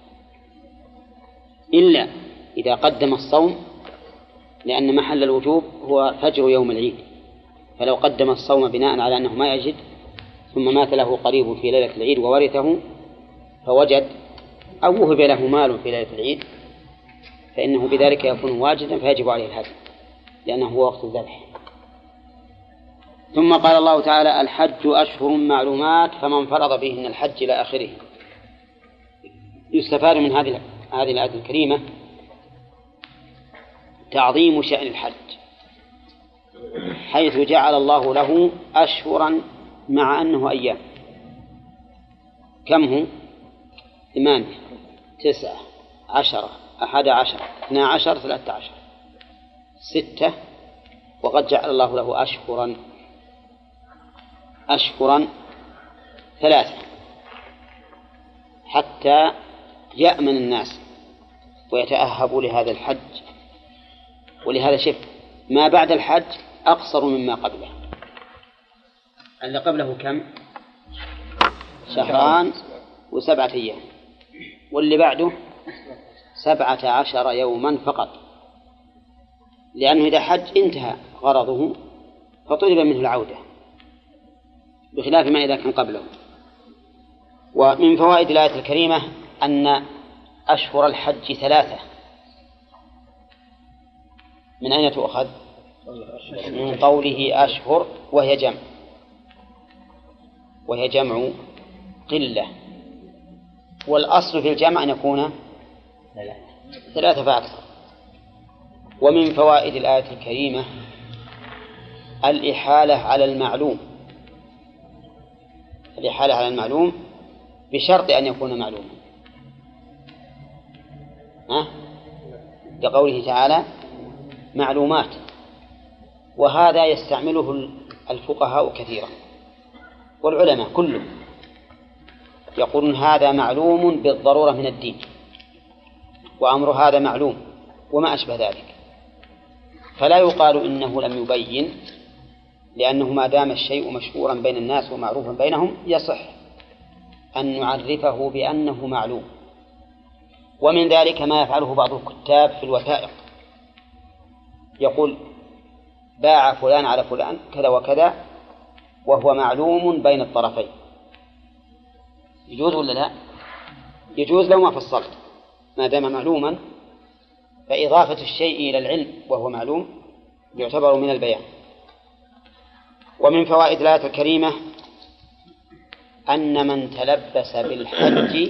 إلا إذا قدم الصوم، لأن محل الوجوب هو فجر يوم العيد، فلو قدم الصوم بناء على أنه ما يجد ثم مات له قريب في ليلة العيد وورثه فوجد أو وهب له مال في ليلة العيد فإنه بذلك يكون واجدا فيجب عليه الهدي لأنه هو وقت الذبح. ثم قال الله تعالى: الحج أشهر معلومات فمن فرض فيهن الحج إلى آخره. يستفاد من هذه الآية الكريمة تعظيم شأن الحج، حيث جعل الله له أشهرا مع أنه أيام. كم هو؟ 8 9 10 11 12 13 6، وقد جعل الله له أشهرا 3 حتى يأمن الناس ويتأهبوا لهذا الحج. ولهذا شف ما بعد الحج أقصر مما قبله. اللي قبله كم؟ 2 و7 أيام، واللي بعده 17 يوما فقط، لأنه إذا حج انتهى غرضه فطلب منه العودة، بخلاف ما إذا كان قبله. ومن فوائد الآية الكريمة أن أشهر الحج 3. من أين تؤخذ؟ من قوله أشهر وهي جمع قلة، والأصل في الجمع أن يكون 3 فأكثر. ومن فوائد الآية الكريمة الإحالة على المعلوم بشرط أن يكون معلوما، لقوله تعالى معلومات، وهذا يستعمله الفقهاء كثيرا والعلماء كلهم يقولون هذا معلوم بالضرورة من الدين، وأمر هذا معلوم وما أشبه ذلك، فلا يقال إنه لم يبين، لأنه ما دام الشيء مشهورا بين الناس ومعروفا بينهم يصح أن نعرفه بأنه معلوم. ومن ذلك ما يفعله بعض الكتاب في الوثائق، يقول باع فلان على فلان كذا وكذا وهو معلوم بين الطرفين. يجوز ولا لا؟ يجوز لو ما فصلت، ما دام معلوما فإضافة الشيء إلى العلم وهو معلوم يعتبر من البيان. ومن فوائد الآية الكريمة أن من تلبس بالحج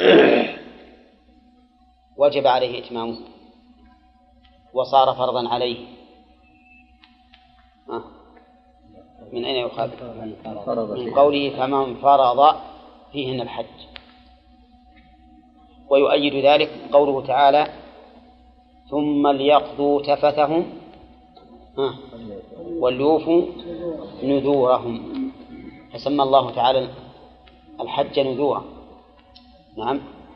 وجب عليه إتمامه وصار فرضا عليه. من أين يؤخذ؟ من قوله فمن فرض فيهن الحج. ويؤيد ذلك قوله تعالى ثم ليقضوا تفثهم وليوفوا نذورهم، فسمى الله تعالى الحج نذورا. نعم.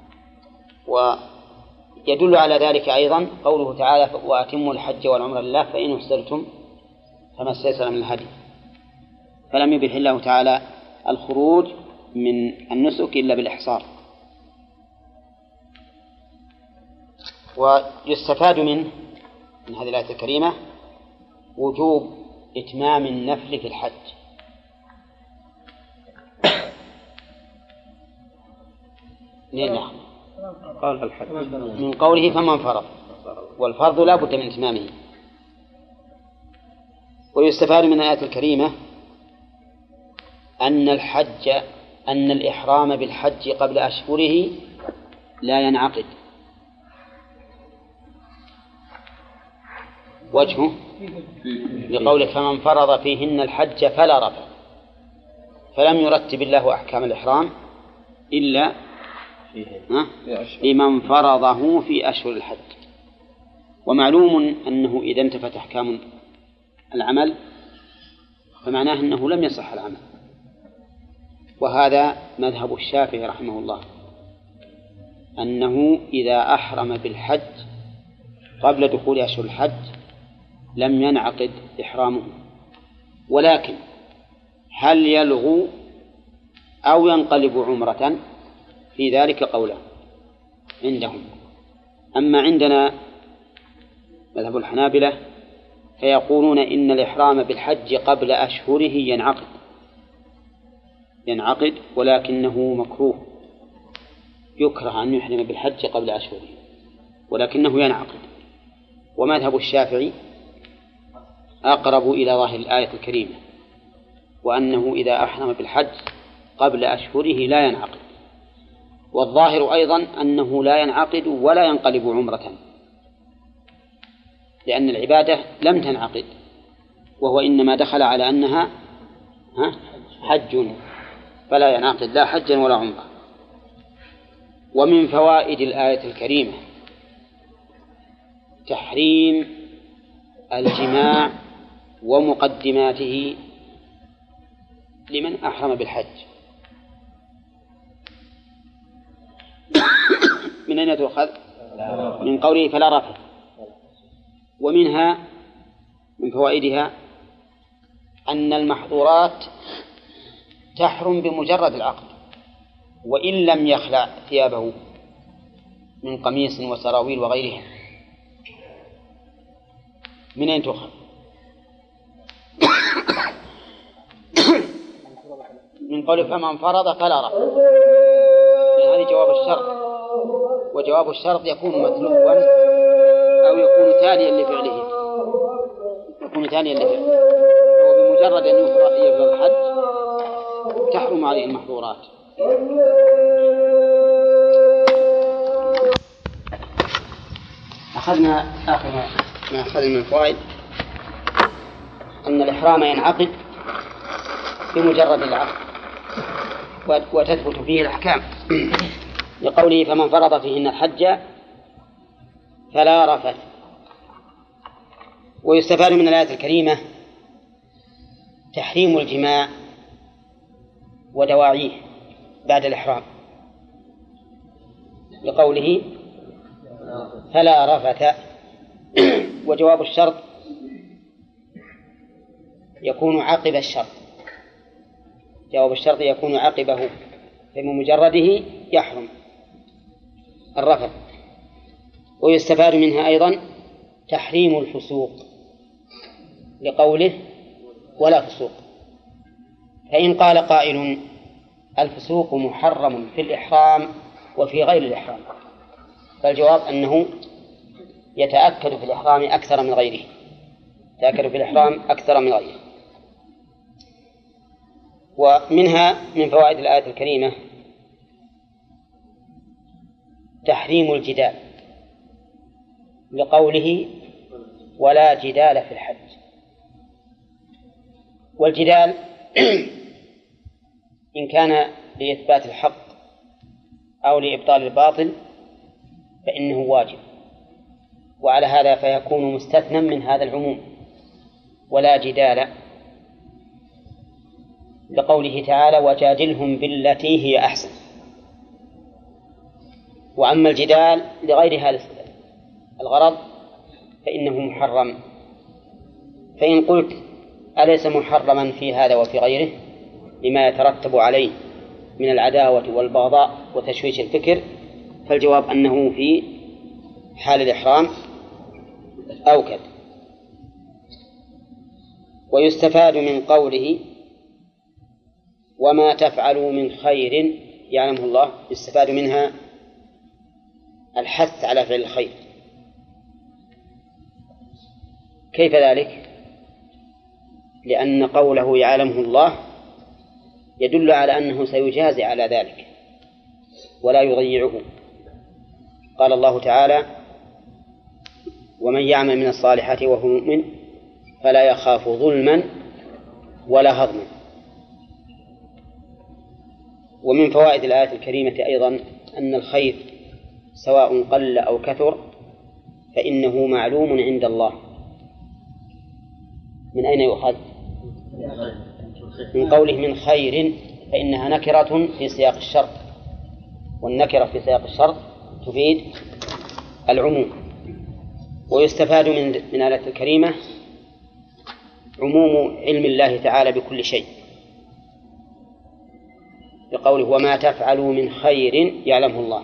ويدل على ذلك أيضا قوله تعالى وأتموا الحج والعمرة لله فإن احسرتم فما استيسر من الهدي، فلم يبح الله تعالى الخروج من النسك إلا بالإحصار. ويستفاد من هذه الآية الكريمة وجوب إتمام النفل في الحج. قال الحج من قوله فمن فرض، والفرض لا بد من إتمامه. ويستفاد من الآية الكريمة أن الإحرام بالحج قبل أشهره لا ينعقد. وجهه لقولك فمن فرض فيهن الحج فلا رفث، فلم يرتب الله أحكام الإحرام إلا لمن فرضه في أشهر الحج. ومعلوم أنه إذا انتفت أحكام العمل فمعناه أنه لم يصح العمل، وهذا مذهب الشافعي رحمه الله، أنه إذا أحرم بالحج قبل دخول أشهر الحج لم ينعقد إحرامه، ولكن هل يلغو أو ينقلب عمرة؟ في ذلك قوله عندهم. أما عندنا مذهب الحنابلة فيقولون إن الإحرام بالحج قبل أشهره ينعقد ولكنه مكروه، يكره أن يحرم بالحج قبل أشهره ولكنه ينعقد. ومذهب الشافعي أقرب إلى ظاهر الآية الكريمة، وأنه إذا أحرم بالحج قبل أشهره لا ينعقد. والظاهر أيضا أنه لا ينعقد ولا ينقلب عمرة، لأن العبادة لم تنعقد، وهو إنما دخل على أنها حج، فلا ينعقد لا حجا ولا عمرة. ومن فوائد الآية الكريمة تحريم الجماع ومقدماته لمن أحرم بالحج. من أين تؤخذ؟ من قوله فلا رفث. ومنها من فوائدها أن المحظورات تحرم بمجرد العقد، وإن لم يخلع ثيابه من قميص وسراويل وغيرها. من أين تؤخذ؟ من قوله فمن فرض فلا رفث، يعني هذه جواب الشرط، وجواب الشرط يكون مطلوبا أو يكون تاليا لفعله، وبمجرد أن يفرض الحج تحرم عليه المحظورات. أخذنا آخر ما أخذنا من الفوائد أن الإحرام ينعقد بمجرد العقد وتثبت فيه الأحكام، لقوله فمن فرض فيهن الحج فلا رفث. ويستفاد من الآية الكريمة تحريم الجماع ودواعيه بعد الإحرام، لقوله فلا رفث. وجواب الشرط يكون عقب الشرط، جواب الشرط يكون عقبه، فبمجرده يحرم الرفث. ويستفاد منها أيضا تحريم الفسوق، لقوله ولا فسوق. فإن قال قائل الفسوق محرم في الإحرام وفي غير الإحرام، فالجواب أنه يتأكد في الإحرام أكثر من غيره، ومنها من فوائد الآية الكريمة تحريم الجدال، لقوله ولا جدال في الحج. والجدال إن كان لإثبات الحق أو لإبطال الباطل فإنه واجب، وعلى هذا فيكون مستثنى من هذا العموم ولا جدال، لقوله تعالى وجادلهم بالتي هي أحسن. وأما الجدال لغير هذا الغرض فإنه محرم. فإن قلت أليس محرما في هذا وفي غيره لما يترتب عليه من العداوة والبغضاء وتشويش الفكر، فالجواب أنه في حال الإحرام أوكد. ويستفاد من قوله وما تفعلوا من خير يعلمه الله، يستفاد منها الحث على فعل الخير. كيف ذلك؟ لأن قوله يعلمه الله يدل على أنه سيجازي على ذلك ولا يضيعه. قال الله تعالى ومن يعمل من الصالحات وهو مؤمن فلا يخاف ظلما ولا هضما. ومن فوائد الآية الكريمة أيضا أن الخير سواء قل أو كثر فإنه معلوم عند الله. من أين يؤخذ؟ من قوله من خير، فإنها نكرة في سياق الشرط، والنكرة في سياق الشرط تفيد العموم. ويستفاد من الآية الكريمة عموم علم الله تعالى بكل شيء، بقوله وما تفعلوا من خير يعلمه الله.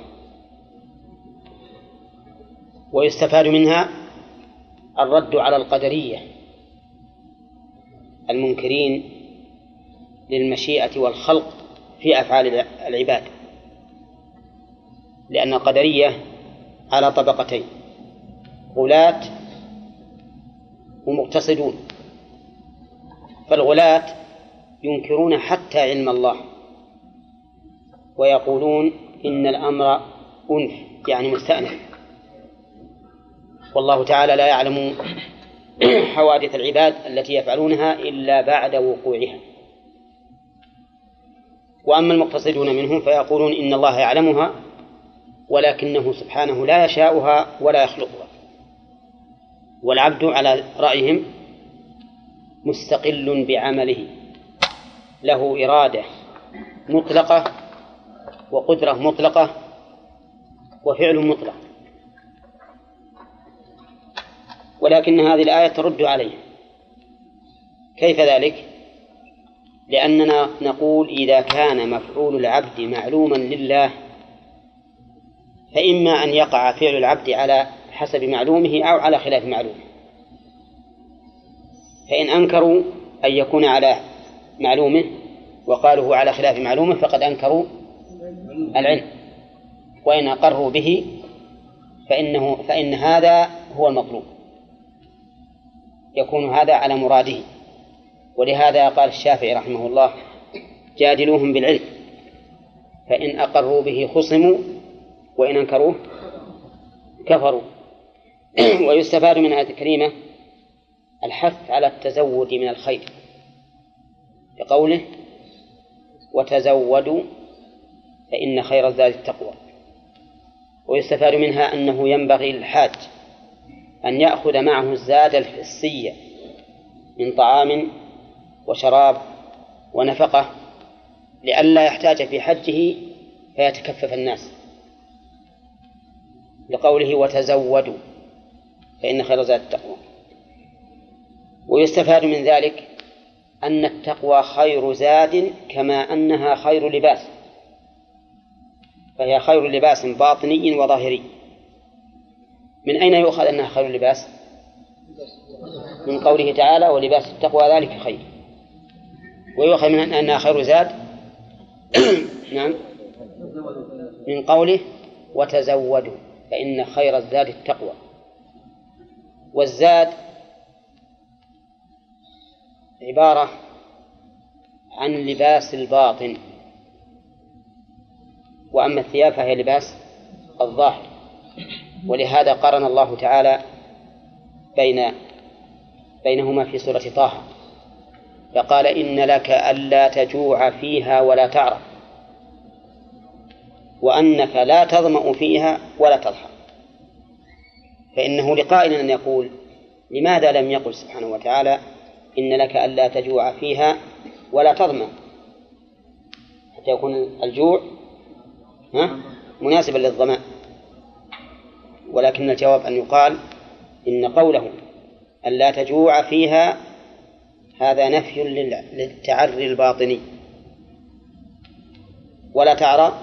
ويستفاد منها الرد على القدرية المنكرين للمشيئة والخلق في أفعال العباد، لأن القدرية على طبقتين: غلاة ومقتصدون. فالغلاة ينكرون حتى علم الله، ويقولون إن الأمر أنف يعني مستأنف، والله تعالى لا يعلم حوادث العباد التي يفعلونها إلا بعد وقوعها. وأما المقتصدون منهم فيقولون إن الله يعلمها ولكنه سبحانه لا يشاؤها ولا يخلقها، والعبد على رأيهم مستقل بعمله، له إرادة مطلقة وقدرة مطلقة وفعل مطلق. ولكن هذه الآية ترد عليه. كيف ذلك؟ لأننا نقول إذا كان مفعول العبد معلوما لله فإما أن يقع فعل العبد على حسب معلومه أو على خلاف معلومه. فإن أنكروا أن يكون على معلومه وقالوا على خلاف معلومه فقد أنكروا العلم، وإن أقروا به فإن هذا هو المطلوب، يكون هذا على مراده. ولهذا قال الشافعي رحمه الله جادلوهم بالعلم فإن أقروا به خصموا وإن أنكروه كفروا. ويستفاد من الآية الكريمة الحث على التزود من الخير بقوله وتزودوا فإن خير الزاد التقوى. ويستفاد منها أنه ينبغي للحاج أن يأخذ معه الزاد الحسية من طعام وشراب ونفقة لئلا يحتاج في حجه فيتكفف الناس، لقوله وتزودوا فإن خير الزاد التقوى. ويستفاد من ذلك أن التقوى خير زاد كما أنها خير لباس، فهي خير لباس باطني وظاهري. من أين يؤخذ أنها خير لباس؟ من قوله تعالى ولباس التقوى ذلك خير. ويؤخذ من أنها خير زاد نعم من قوله وتزودوا فإن خير الزاد التقوى. والزاد عبارة عن لباس الباطن، وأما الثياب فهي لباس الظاهر. ولهذا قرن الله تعالى بينهما في سورة طه فقال إن لك ألا تجوع فيها ولا تعرى وأنك لا تظمأ فيها ولا تضحى. فإنه لقائل أن يقول لماذا لم يقل سبحانه وتعالى إن لك ألا تجوع فيها ولا تظمأ، حتى يكون الجوع مناسبا للظمأ. ولكن الجواب أن يقال إن قوله ألا تجوع فيها هذا نفي للتعري الباطني، ولا تعرى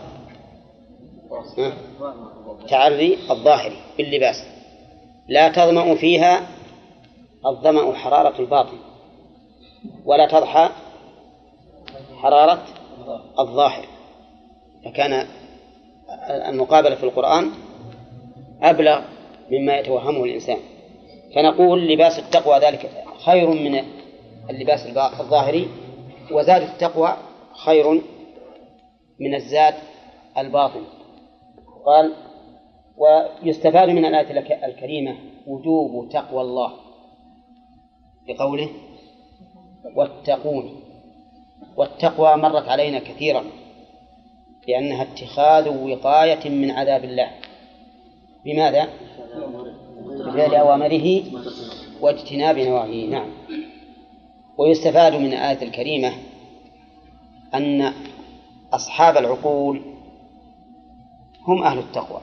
تعري الظاهري باللباس. لا تظمأ فيها الظمأ حرارة الباطن، ولا تضحى حرارة الظاهر. فكان المقابلة في القرآن أبلغ مما يتوهمه الإنسان. فنقول لباس التقوى ذلك خير من اللباس الظاهري، وزاد التقوى خير من الزاد الباطن. قال ويستفاد من الآية الكريمة وجوب تقوى الله بقوله واتقون. والتقوى مرت علينا كثيرا بأنها اتخاذ وقاية من عذاب الله. بماذا؟ بفعل أوامره واجتناب نواهيه. نعم. ويستفاد من الآية الكريمة أن أصحاب العقول هم أهل التقوى،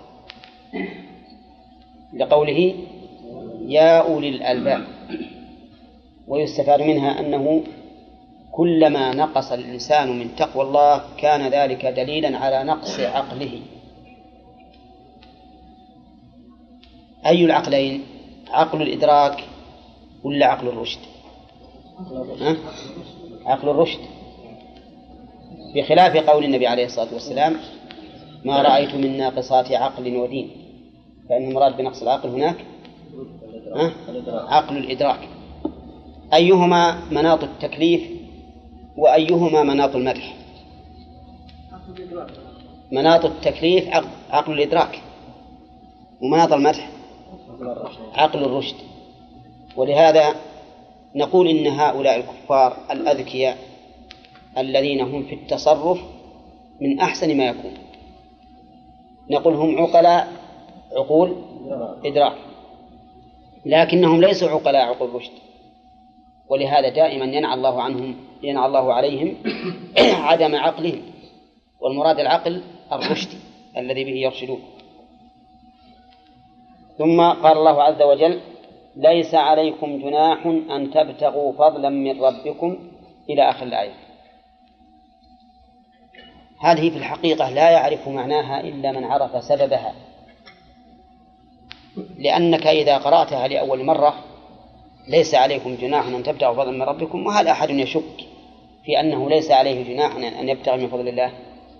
لقوله يا أولي الألباب. ويستفاد منها أنه كلما نقص الإنسان من تقوى الله كان ذلك دليلا على نقص عقله. أي العقلين؟ عقل الإدراك ولا عقل الرشد؟ عقل الرشد، بخلاف قول النبي عليه الصلاة والسلام ما رأيت من ناقصات عقل ودين، فإن المراد بنقص العقل هناك عقل الإدراك. أيهما مناط التكليف وأيهما مناط المدح؟ مناط التكليف عقل الإدراك، ومناط المدح عقل الرشد. ولهذا نقول إن هؤلاء الكفار الأذكياء الذين هم في التصرف من أحسن ما يكون، نقول هم عقلاء عقول إدراك، لكنهم ليسوا عقلاء عقول رشد. ولهذا دائما ينعى الله عليهم عدم عقلهم، والمراد العقل الرشد الذي به يرشدون. ثم قال الله عز وجل ليس عليكم جناح أن تبتغوا فضلا من ربكم إلى آخر الآية. هذه في الحقيقة لا يعرف معناها إلا من عرف سببها، لأنك إذا قرأتها لأول مرة ليس عليكم جناح أن تبتغوا فضلا من ربكم، وهل أحد يشك في أنه ليس عليه جناح أن يبتغي من فضل الله؟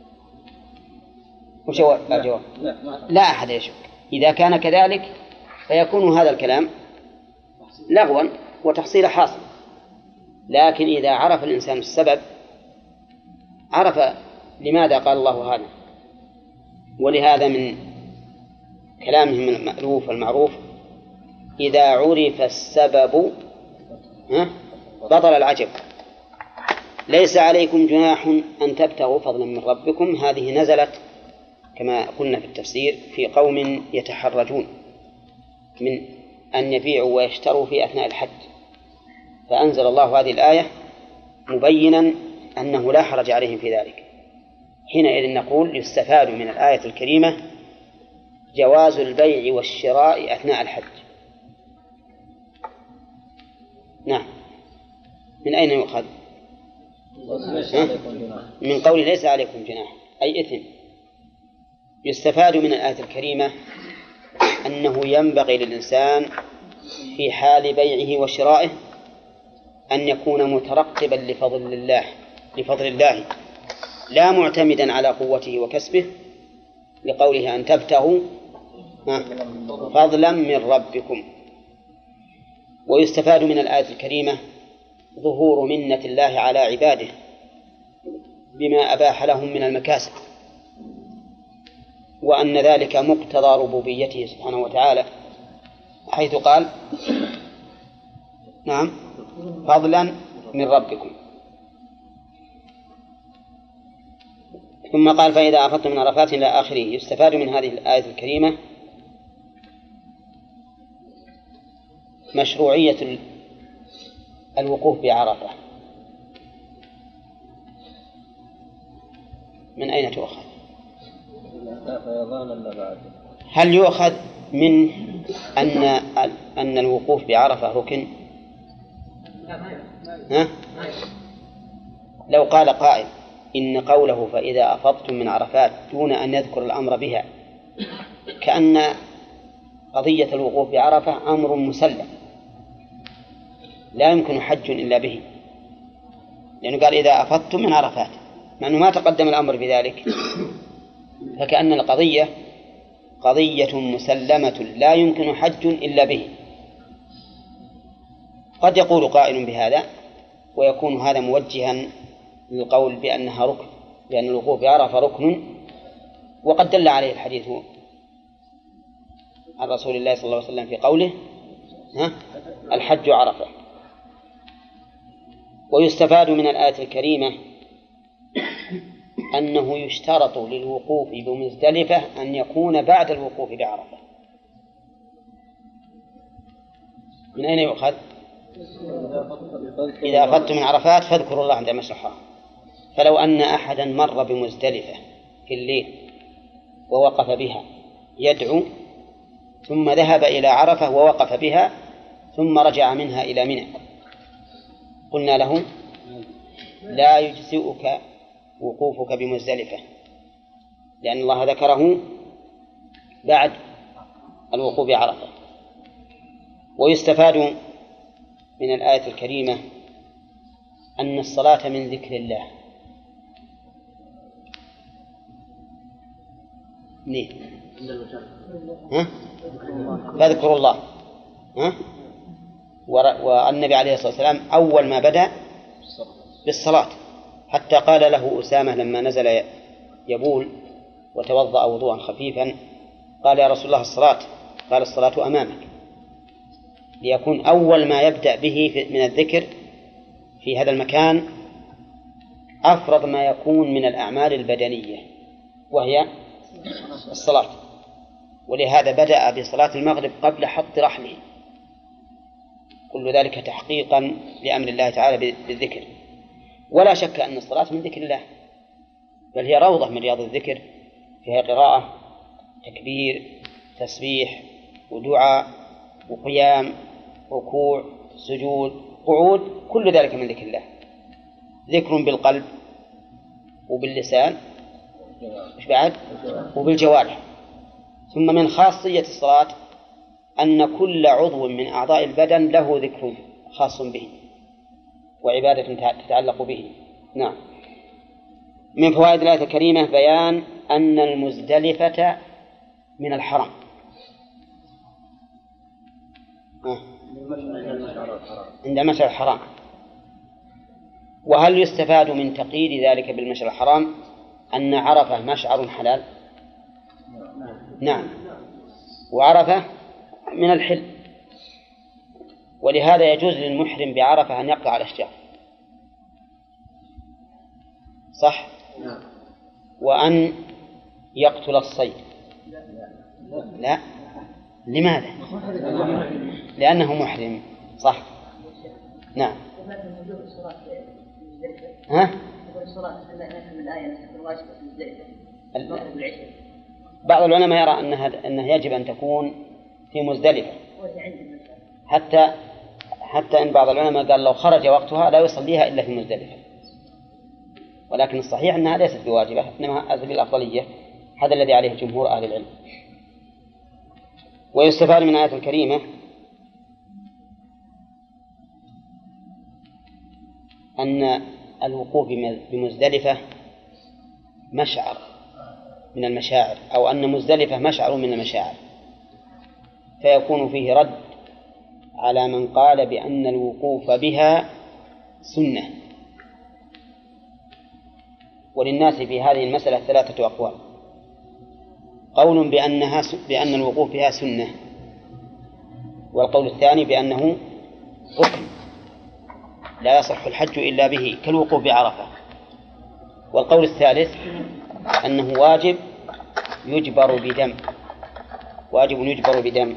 وش هو الجواب؟ لا أحد يشك. إذا كان كذلك فيكون هذا الكلام لغوا وتحصيل حاصل. لكن إذا عرف الإنسان السبب عرف لماذا قال الله هذا. ولهذا من كلامهم المألوف والمعروف إذا عرف السبب بطل العجب. ليس عليكم جناح أن تبتغوا فضلا من ربكم، هذه نزلت كما قلنا في التفسير في قوم يتحرجون من أن يبيعوا ويشتروا في أثناء الحج، فأنزل الله هذه الآية مبينا أنه لا حرج عليهم في ذلك. حينئذ نقول يستفاد من الآية الكريمة جواز البيع والشراء أثناء الحج. نعم. من أين يؤخذ؟ من قول ليس عليكم جناح أي إثم. يستفاد من الآية الكريمة أنه ينبغي للإنسان في حال بيعه وشرائه أن يكون مترقبا لفضل الله لا معتمدا على قوته وكسبه، لقوله أن تبتغوا فضلا من ربكم. ويستفاد من الآية الكريمة ظهور منة الله على عباده بما أباح لهم من المكاسب، وأن ذلك مقتضى ربوبيته سبحانه وتعالى، حيث قال نعم فضلا من ربكم. ثم قال فإذا أفضتم من عرفات إلى آخره. يستفاد من هذه الآية الكريمة مشروعية الوقوف بعرفة. من أين تؤخذ؟ هل يؤخذ من أن الوقوف بعرفة ركن؟ لو قال قائل إن قوله فإذا أفضتم من عرفات دون أن يذكر الأمر بها كأن قضية الوقوف بعرفة أمر مسلم لا يمكن حج إلا به، لأنه قال إذا أفضتم من عرفات، مع أنه ما تقدم الأمر بذلك، فكأن القضية قضية مسلمة لا يمكن حج إلا به. قد يقول قائل بهذا ويكون هذا موجها للقول بأنها ركن، لأن الوقوف بعرفة ركن، وقد دل عليه الحديث عن رسول الله صلى الله عليه وسلم في قوله الحج عرفة. ويستفاد من الآية الكريمة أنه يشترط للوقوف بمزدلفة أن يكون بعد الوقوف بعرفة. من أين يؤخذ؟ إذا أفضت من عرفات فاذكروا الله عند المشعر الحرام. فلو أن أحدا مر بمزدلفة في الليل ووقف بها يدعو، ثم ذهب إلى عرفة ووقف بها، ثم رجع منها إلى منى، قلنا له لا يجزئك وقوفك بمزدلفة، لأن الله ذكره بعد الوقوف بعرفة. ويستفاد من الآية الكريمة أن الصلاة من ذكر الله. ليه؟ فاذكروا الله. والنبي عليه الصلاة والسلام أول ما بدأ بالصلاة، حتى قال له أسامة لما نزل يبول وتوضأ وضوءا خفيفا قال يا رسول الله الصلاة، قال الصلاة أمامك، ليكون أول ما يبدأ به من الذكر في هذا المكان أفرض ما يكون من الأعمال البدنية وهي الصلاة. ولهذا بدأ بصلاة المغرب قبل حط رحله، كل ذلك تحقيقا لأمر الله تعالى بالذكر. ولا شك أن الصلاة من ذكر الله، بل هي روضة من رياض الذكر، فيها قراءة، تكبير، تسبيح، ودعاء، وقيام، ركوع، سجود، قعود، كل ذلك من ذكر الله. ذكر بالقلب وباللسان مش بعد وبالجوارح. ثم من خاصية الصلاة أن كل عضو من أعضاء البدن له ذكر خاص به وعبادة تتعلق به. نعم. من فوائد الآية الكريمة بيان أن المزدلفة من الحرم. عند المشعر الحرام. وهل يستفاد من تقييد ذلك بالمشعر الحرام أن عرفة مشعر حلال؟ نعم. وعرفة من الحل، ولهذا يجوز للمحرم بعرفة أن يقطع الأشجار، صح؟ وأن يقتل الصيد. لا. لماذا؟ لأنه محرم، صح؟ نعم. ها؟ بعض العلماء يرى أنها يجب أن تكون في مزدلفة، حتى إن بعض العلماء قال لو خرج وقتها لا يصليها إلا في مزدلفة، ولكن الصحيح أنها ليست بواجبة، إنما على سبيل الأفضلية. هذا الذي عليه جمهور أهل العلم. ويستفاد من الآية الكريمة أن الوقوف بمزدلفة مشعر من المشاعر، أو أن مزدلفة مشعر من المشاعر، فيكون فيه رد على من قال بأن الوقوف بها سنة. وللناس في هذه المسألة 3 أقوال: قول بأن الوقوف بها سنة، والقول الثاني بأنه ركن لا يصح الحج إلا به كالوقوف بعرفة، والقول الثالث أنه واجب يجبر بدم.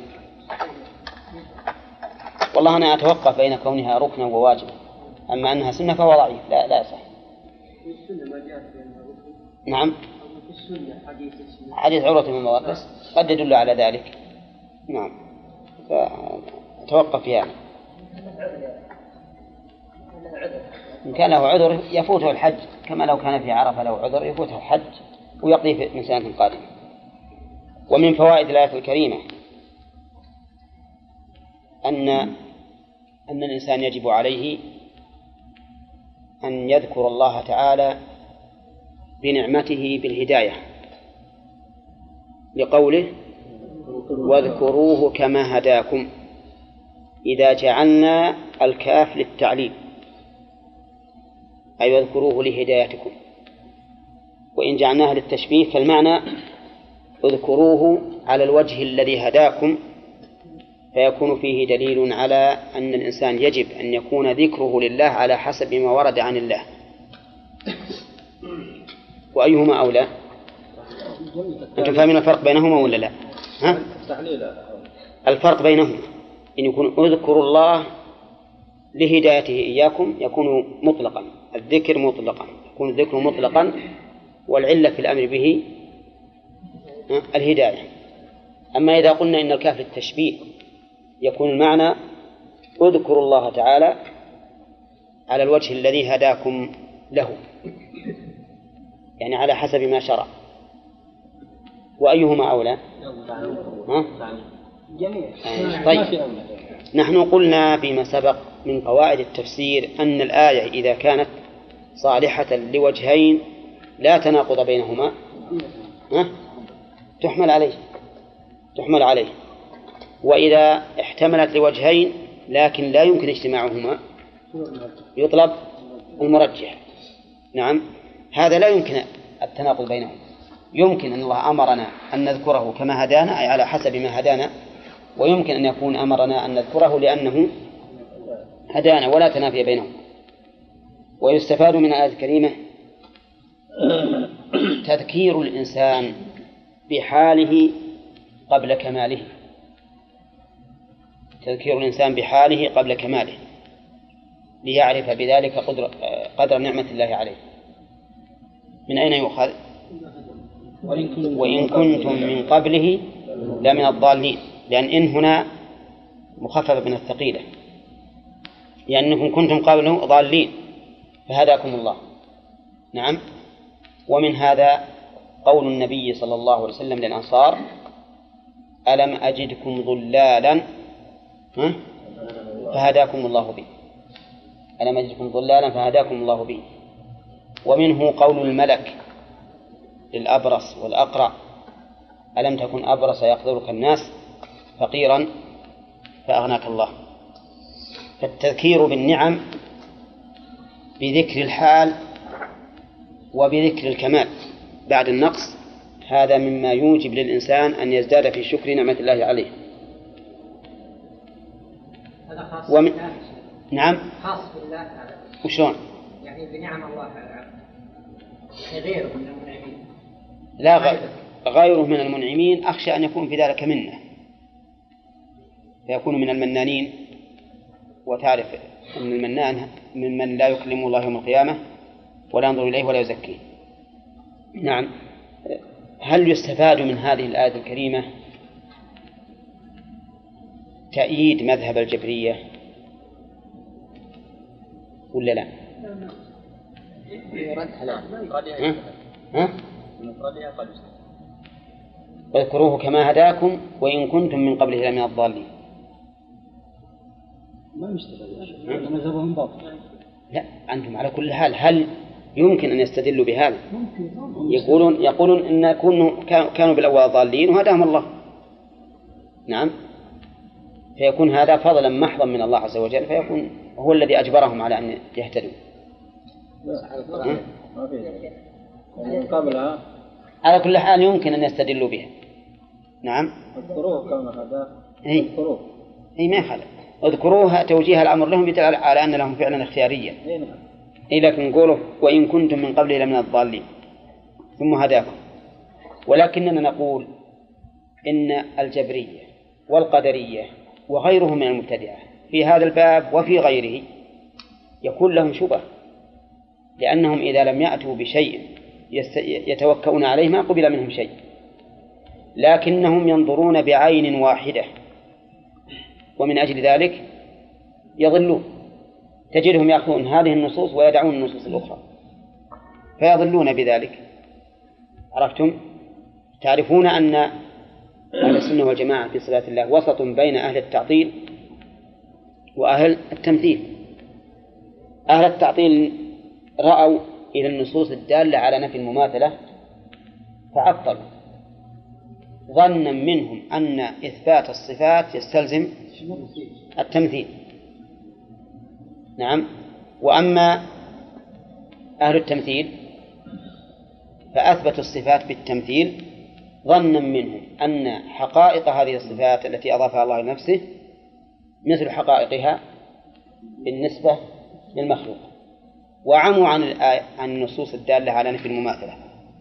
والله أنا أتوقف بين كونها ركنا وواجبا، أما أنها سنة فهو ضعيف، لا يصح. نعم. حديث عروة بن مواقس قد يدل على ذلك. نعم. فأتوقف يعني. إن كان له عذر يفوته الحج، كما لو كان في عرفة له عذر يفوته الحج ويقضيه من سنة قادمة. ومن فوائد الآية الكريمة أن الإنسان يجب عليه أن يذكر الله تعالى بنعمته بالهداية، لقوله واذكروه كما هداكم، إذا جعلنا الكاف للتعليل أي واذكروه لهدايتكم، وإن جعلناها للتشبيه فالمعنى اذكروه على الوجه الذي هداكم، فيكون فيه دليل على أن الإنسان يجب أن يكون ذكره لله على حسب ما ورد عن الله. وأيهما أولى؟ أنتم فاهمين الفرق بينهما ولا لا؟ ها؟ الفرق بينهما إن يكون اذكروا الله لهدايته إياكم يكون مطلقا، الذكر مطلقا، يكون الذكر مطلقا، والعلة في الأمر به الهداية. أما إذا قلنا إن الكاف للتشبيه يكون المعنى اذكروا الله تعالى على الوجه الذي هداكم له، يعني على حسب ما شرع. وأيهما أولى؟ ها؟ طيب، نحن قلنا فيما سبق من قواعد التفسير أن الآية إذا كانت صالحة لوجهين لا تناقض بينهما تحمل عليه، وإذا احتملت لوجهين لكن لا يمكن اجتماعهما يطلب المرجح. نعم، هذا لا يمكن التناقض بينهم. يمكن أن الله أمرنا أن نذكره كما هدانا، أي على حسب ما هدانا، ويمكن أن يكون أمرنا أن نذكره لأنه هدانا، ولا تنافي بينهم. ويستفاد من الآية الكريمة تذكير الإنسان بحاله قبل كماله، تذكير الإنسان بحاله قبل كماله ليعرف بذلك قدر نعمة الله عليه. من أين يؤخذ؟ وإن كنتم من قبله لمن الضالين، لأن إن هنا مخففة من الثقيلة، لأنكم كنتم قبله ضالين فهداكم الله. نعم. ومن هذا قول النبي صلى الله عليه وسلم للأنصار: ألم أجدكم ضلالا فهداكم الله به، ألم أجدكم ضلالا فهداكم الله به. ومنه قول الملك للأبرص والأقرع: ألم تكن أبرص يقدرك الناس فقيرا فأغناك الله. فالتذكير بالنعم بذكر الحال وبذكر الكمال بعد النقص هذا مما يوجب للإنسان أن يزداد في شكر نعمة الله عليه. هذا خاص ومن... بالله. نعم، خاص بالله تعالى. وشلون؟ يعني بنعم الله تعالى، يعني غيره من المنعمين. لا، غيره من المنعمين أخشى أن يكون في ذلك منه، فيكون من المنانين. وتعرف أن المنان ممن لا يكلم الله يوم القيامة ولا ينظر إليه ولا يزكيه. نعم. هل يستفاد من هذه الآية الكريمة تأييد مذهب الجبرية ولا لا؟ واذكروه كما هداكم وإن كنتم من قبله لمن الضالين. ما يستفاد، مذهبهم باطل. لا، أنتم على كل حال هل يمكن أن يستدلوا بهذا؟ يقولون إن كانوا بالأول ضالين وهداهم الله. نعم، فيكون هذا فضلا محضا من الله عز وجل، فيكون هو الذي أجبرهم على أن يهتدوا. على كل حال يمكن أن يستدلوا بها. نعم، اذكروه كما هداكم. أي ما يخالف، اذكروها توجيه الأمر لهم يدل على أن لهم فعلا اختياريا. لكن نقوله وإن كنتم من قبله لمن الضالين ثم هداكم. ولكننا نقول إن الجبرية والقدرية وغيرهم من المبتدعة في هذا الباب وفي غيره يكون لهم شبه، لأنهم إذا لم يأتوا بشيء يتوكؤون عليه ما قبل منهم شيء، لكنهم ينظرون بعين واحدة، ومن أجل ذلك يضلون. تجدهم يأخذون هذه النصوص ويدعون النصوص الأخرى فيضلون بذلك. عرفتم؟ تعرفون أن أهل السنة والجماعة في صلاة الله وسط بين أهل التعطيل وأهل التمثيل. أهل التعطيل رأوا إلى النصوص الدالة على نفي المماثلة فعطلوا ظنا منهم أن إثبات الصفات يستلزم التمثيل. نعم. وأما أهل التمثيل فأثبتوا الصفات بالتمثيل ظنا منهم أن حقائق هذه الصفات التي أضافها الله لنفسه مثل حقائقها بالنسبة للمخلوق، وعموا عن النصوص الدالة على نفي المماثلة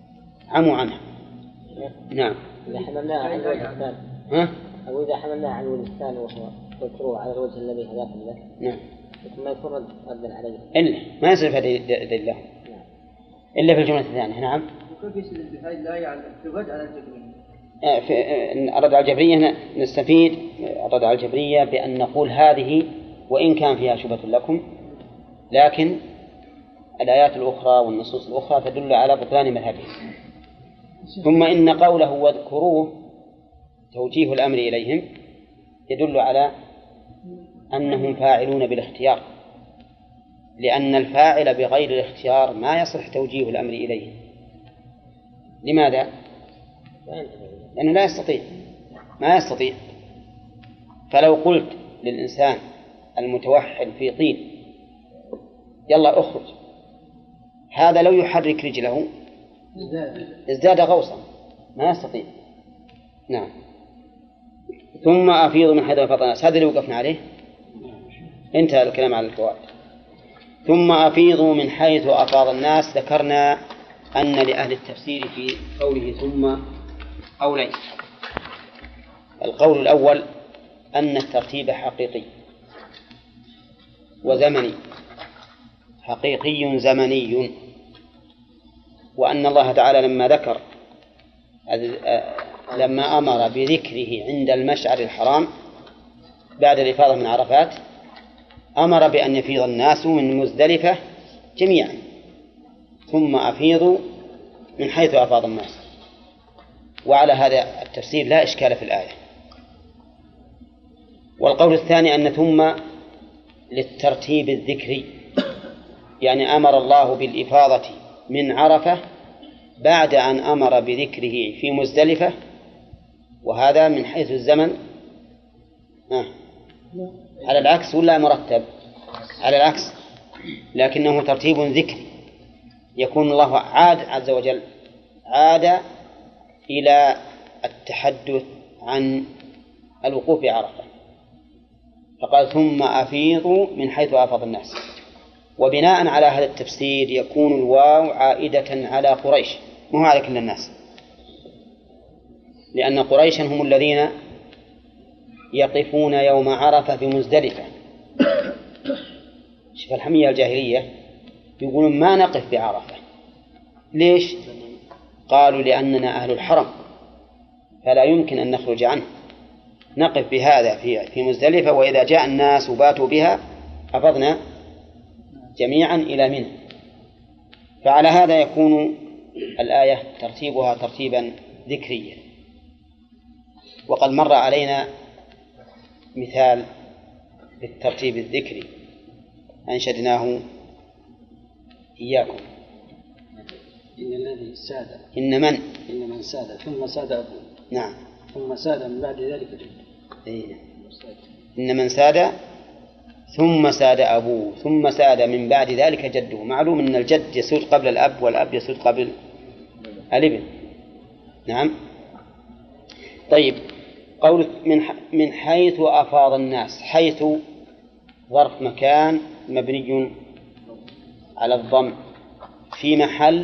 عموا عنها. نعم. إذا حملناها على الوجه الثاني. ها؟ أو إذا حملناها على الوجه الثاني وهو مكروه على الوجه الذي هداكم له. نعم. ما يكون ردا عليه. إلا ما يصير في دليل إلا في الجملة الثانية. نعم. يكون في سبيل هذه الآية على الرد على الجبرية. في الرد على الجبرية نستفيد الرد على الجبرية بأن نقول هذه وإن كان فيها شبهة لكم، لكن الآيات الأخرى والنصوص الأخرى تدل على بطلان مذهبهم. ثم إن قوله واذكروه توجيه الأمر إليهم يدل على أنهم فاعلون بالاختيار، لأن الفاعل بغير الاختيار ما يصح توجيه الأمر إليه. لماذا؟ لأنه لا يستطيع، ما يستطيع. فلو قلت للإنسان المتوحد في طين يلا أخرج، هذا لو يحرك رجله ازداد غوصا، ما يستطيع. نعم. ثم أفيض من حيث أفاض الناس، هذا اللي وقفنا عليه، انتهى الكلام على الفوائد. ثم أفيضوا من حيث أفاض الناس. ذكرنا أن لأهل التفسير في قوله ثم قولين. القول الأول أن الترتيب حقيقي وزمني، حقيقي زمني، وأن الله تعالى لما أمر بذكره عند المشعر الحرام بعد الإفاضة من عرفات أمر بأن يفيض الناس من مزدلفة جميعا، ثم أفيضوا من حيث أفاض الناس. وعلى هذا التفسير لا إشكال في الآية. والقول الثاني أن ثم للترتيب الذكري، يعني أمر الله بالإفاضة من عرفة بعد أن أمر بذكره في مزدلفة، وهذا من حيث الزمن على العكس ولا مرتب؟ على العكس، لكنه ترتيب ذكري. يكون الله عز وجل عاد إلى التحدث عن الوقوف بعرفة، فقال ثم أفيضوا من حيث أفاض الناس. وبناء على هذا التفسير يكون الواو عائدة على قريش، مو على كل الناس، لأن قريشا هم الذين يقفون يوم عرفة في مزدلفة. شوف الحمية الجاهلية يقولون ما نقف بعرفة. ليش؟ قالوا لأننا أهل الحرم فلا يمكن أن نخرج عنه، نقف بهذا في مزدلفة، وإذا جاء الناس وباتوا بها أفضنا جميعا إلى منى. فعلى هذا يكون الآية ترتيبها ترتيبا ذكريا. وقد مر علينا مثال للترتيب الذكري أنشدناه إياكم. إن الذي ساد إن من ساد ثم ساد أبوه. نعم. ثم ساد من بعد ذلك جده. إن من ساد ثم ساد أبوه ثم ساد من بعد ذلك جده. معلوم أن الجد يسود قبل الأب والأب يسود قبل الابن. نعم. طيب، قول من حيث أفاض الناس، حيث ظرف مكان مبني على الضم في محل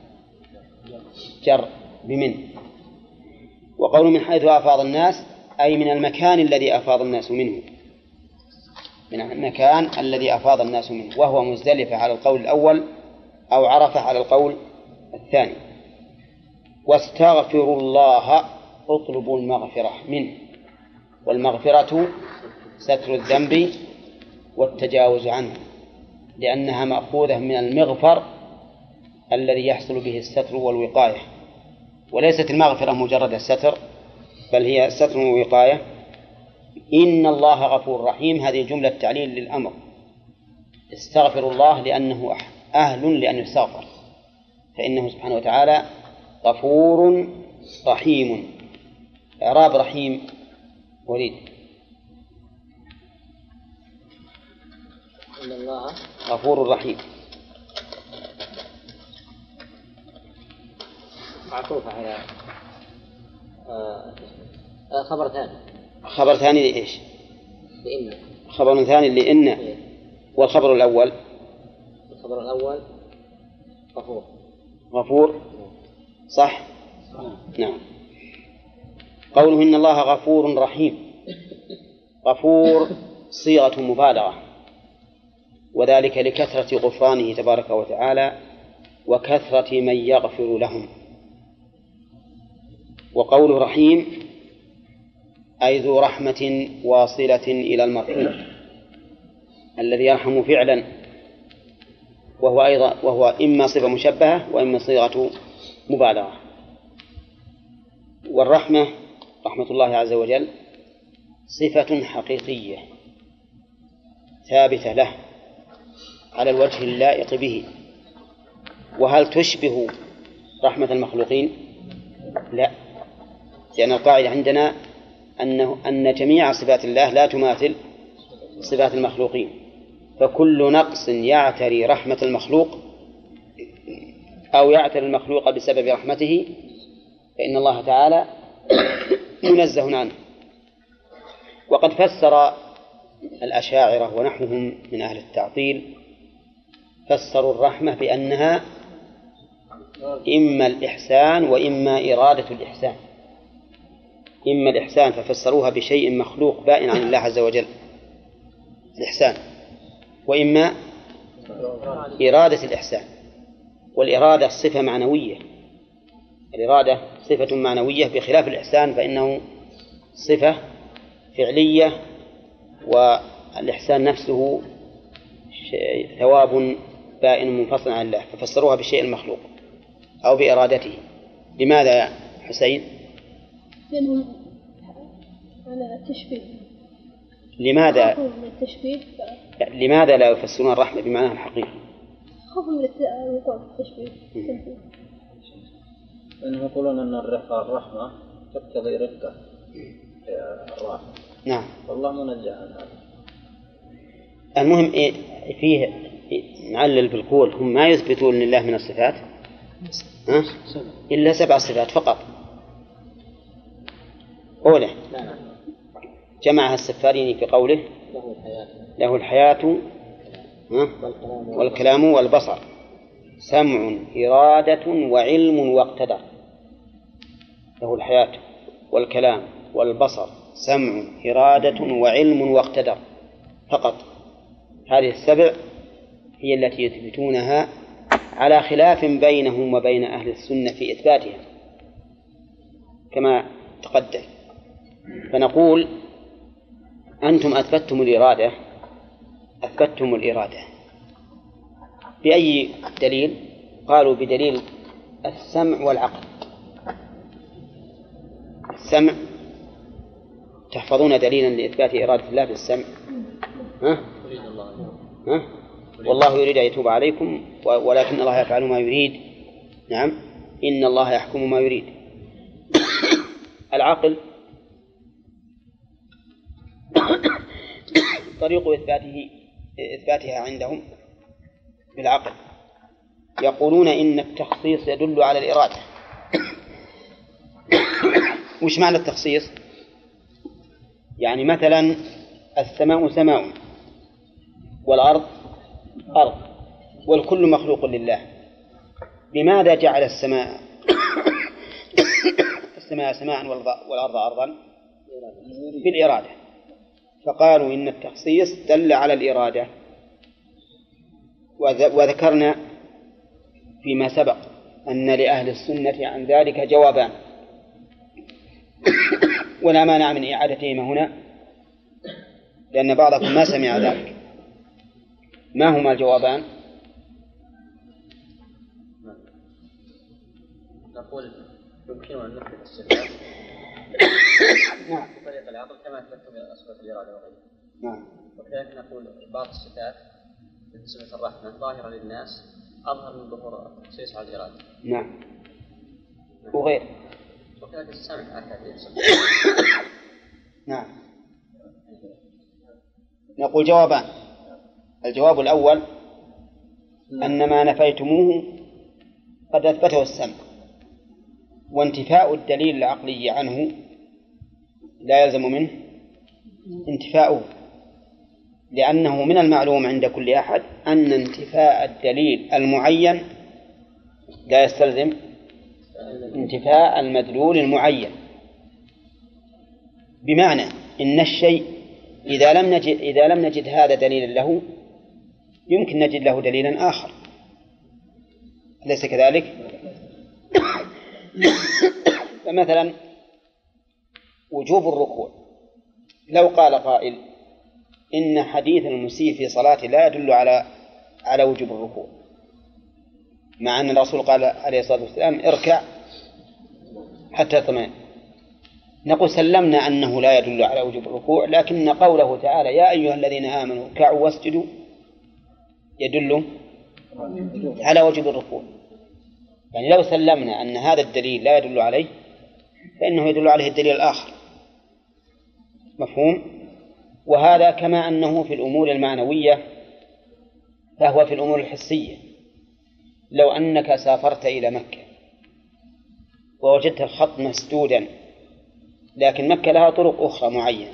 جر بمن. وقول من حيث أفاض الناس أي من المكان الذي أفاض الناس منه، من المكان الذي أفاض الناس منه، وهو مزدلفة على القول الأول أو عرفة على القول الثاني. واستغفروا الله اطلبوا المغفرة منه، والمغفرة ستر الذنب والتجاوز عنه، لأنها مأخوذة من المغفر الذي يحصل به الستر والوقاية، وليست المغفرة مجرد الستر، بل هي ستر ووقاية. إن الله غفور رحيم، هذه جملة تعليل للأمر. استغفروا الله لأنه أهل لأن يستغفر، فإنه سبحانه وتعالى غفور رحيم. إعراب رحيم وليد. إن الله غفور رحيم معطوف على خبر ثاني. خبر ثاني لإيش؟ لإن. خبر ثاني لإن. والخبر الخبر الأول غفور. صح؟ نعم. قوله إن الله غفور رحيم، غفور صيغة مبالغة، وذلك لكثرة غفرانه تبارك وتعالى وكثرة من يغفر لهم. وقوله رحيم أي ذو رحمة واصلة إلى المرحوم الذي يرحم فعلا، وهو إما صفة مشبهة وإما صيغة مبالغة. والرحمة رحمة الله عز وجل صفة حقيقية ثابتة له على الوجه اللائق به. وهل تشبه رحمة المخلوقين؟ لا، لأن القاعدة عندنا أن جميع صفات الله لا تماثل صفات المخلوقين، فكل نقص يعتري رحمة المخلوق أو يعتري المخلوق بسبب رحمته فإن الله تعالى منزه عنه. وقد فسر الأشاعرة ونحوهم من أهل التعطيل فسروا الرحمة بأنها إما الإحسان وإما إرادة الإحسان. إما الإحسان ففسروها بشيء مخلوق بائن عن الله عز وجل الإحسان، وإما إرادة الإحسان. والإرادة صفة معنوية، الإرادة صفة معنوية بخلاف الإحسان فإنه صفة فعلية، والإحسان نفسه ثواب بائن منفصل عن الله، ففسروها بالشيء المخلوق أو بإرادته. لماذا يا حسين؟ لأنهم على التشبيه. لماذا؟ من التشبيه لماذا لا يفسرون الرحمة بمعناها الحقيقي؟ خوف من الوقوع في التشبيه. لأنهم يقولون أن الرحمة تقتضي رقة الراحة. نعم. والله منزه عن هذا. المهم فيه نعلل بالقول، هم ما يثبتون لله من الصفات إلا 7 صفات فقط. أولى جمعها السفاريني في قوله له الحياة والكلام والبصر، سمع إرادة وعلم واقتدر. له الحياة والكلام والبصر، سمع إرادة وعلم واقتدر فقط. هذه ال7 هي التي يثبتونها على خلاف بينهم وبين أهل السنة في إثباتها كما تقدم. فنقول أنتم أثبتتم الإرادة بأي دليل؟ قالوا بدليل السمع والعقل. السمع تحفظون دليلا لإثبات إرادة الله بالسمع؟ والله يريد أن يتوب عليكم ولكن الله يفعل ما يريد. نعم، إن الله يحكم ما يريد. العقل طريق إثباتها عندهم بالعقل. يقولون إن التخصيص يدل على الإرادة. وش معنى التخصيص؟ يعني مثلا السماء سماء والأرض أرض والكل مخلوق لله. لماذا جعل السماء سماء والأرض أرضا؟ بالإرادة. فقالوا إن التخصيص دل على الإرادة. وذكرنا فيما سبق أن لأهل السنة عن ذلك جوابان ولا مانع من إعادتهما هنا لأن بعضكم ما سمع ذلك. ما هما الجوابان؟ نقول يمكن أن نثبت الصفات بطريقة العقل كما أثبتم صفة الإرادة وغيرها. نعم. وكذلك نقول بعض الصفات بالنسبة الرحمة ظاهرة للناس أظهر من ظهور التخصيص على الإرادة. نعم. وغير. وكذلك السمع أكثر. نعم. نقول جوابان. الجواب الأول أن ما نفيتموه قد أثبته السمع، وانتفاء الدليل العقلي عنه لا يلزم منه انتفاؤه، لأنه من المعلوم عند كل أحد أن انتفاء الدليل المعين لا يستلزم انتفاء المدلول المعين، بمعنى إن الشيء إذا لم نجد هذا دليلا له يمكن نجد له دليلا آخر، أليس كذلك؟ فمثلا وجوب الركوع، لو قال قائل إن حديث المسيء في صلاته لا يدل على وجوب الركوع، مع أن الرسول قال عليه الصلاة والسلام اركع حتى يطمئن، نقول سلمنا أنه لا يدل على وجوب الركوع، لكن قوله تعالى يا أيها الذين آمنوا اركعوا واسجدوا يدل على وجوب الركوع. يعني لو سلمنا أن هذا الدليل لا يدل عليه فإنه يدل عليه الدليل الآخر، مفهوم؟ وهذا كما أنه في الأمور المعنوية فهو في الأمور الحسية. لو أنك سافرت إلى مكة ووجدت الخط مسدودا لكن مكة لها طرق أخرى معينة،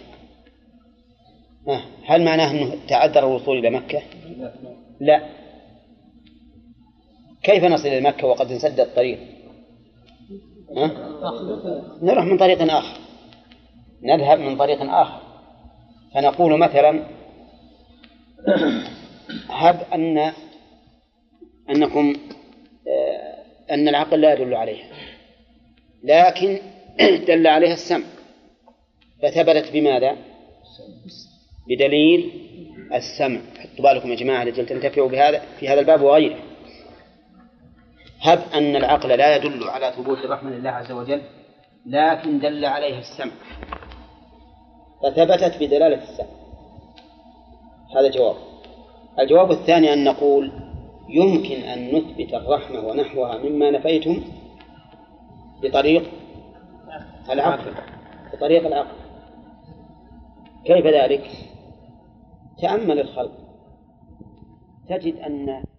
هل معناه أنه تعذر الوصول إلى مكة؟ لا. كيف نصل إلى مكة وقد انسد الطريق؟ نروح من طريق آخر، نذهب من طريق آخر. فنقول مثلا هب أن العقل لا يدل عليها لكن دل عليها السمع، فثبتت بماذا؟ بدليل السمع. حطوا بالكم يا جماعة لجل تنتفعوا بهذا في هذا الباب وغيره. هب أن العقل لا يدل على ثبوت الرحمة لله عز وجل لكن دل عليها السمع، فثبتت بدلالة السمع. هذا جواب. الجواب الثاني أن نقول يمكن أن نثبت الرحمة ونحوها مما نفيتم بطريق العقل، بطريق العقل. كيف ذلك؟ تأمل الخلق تجد أن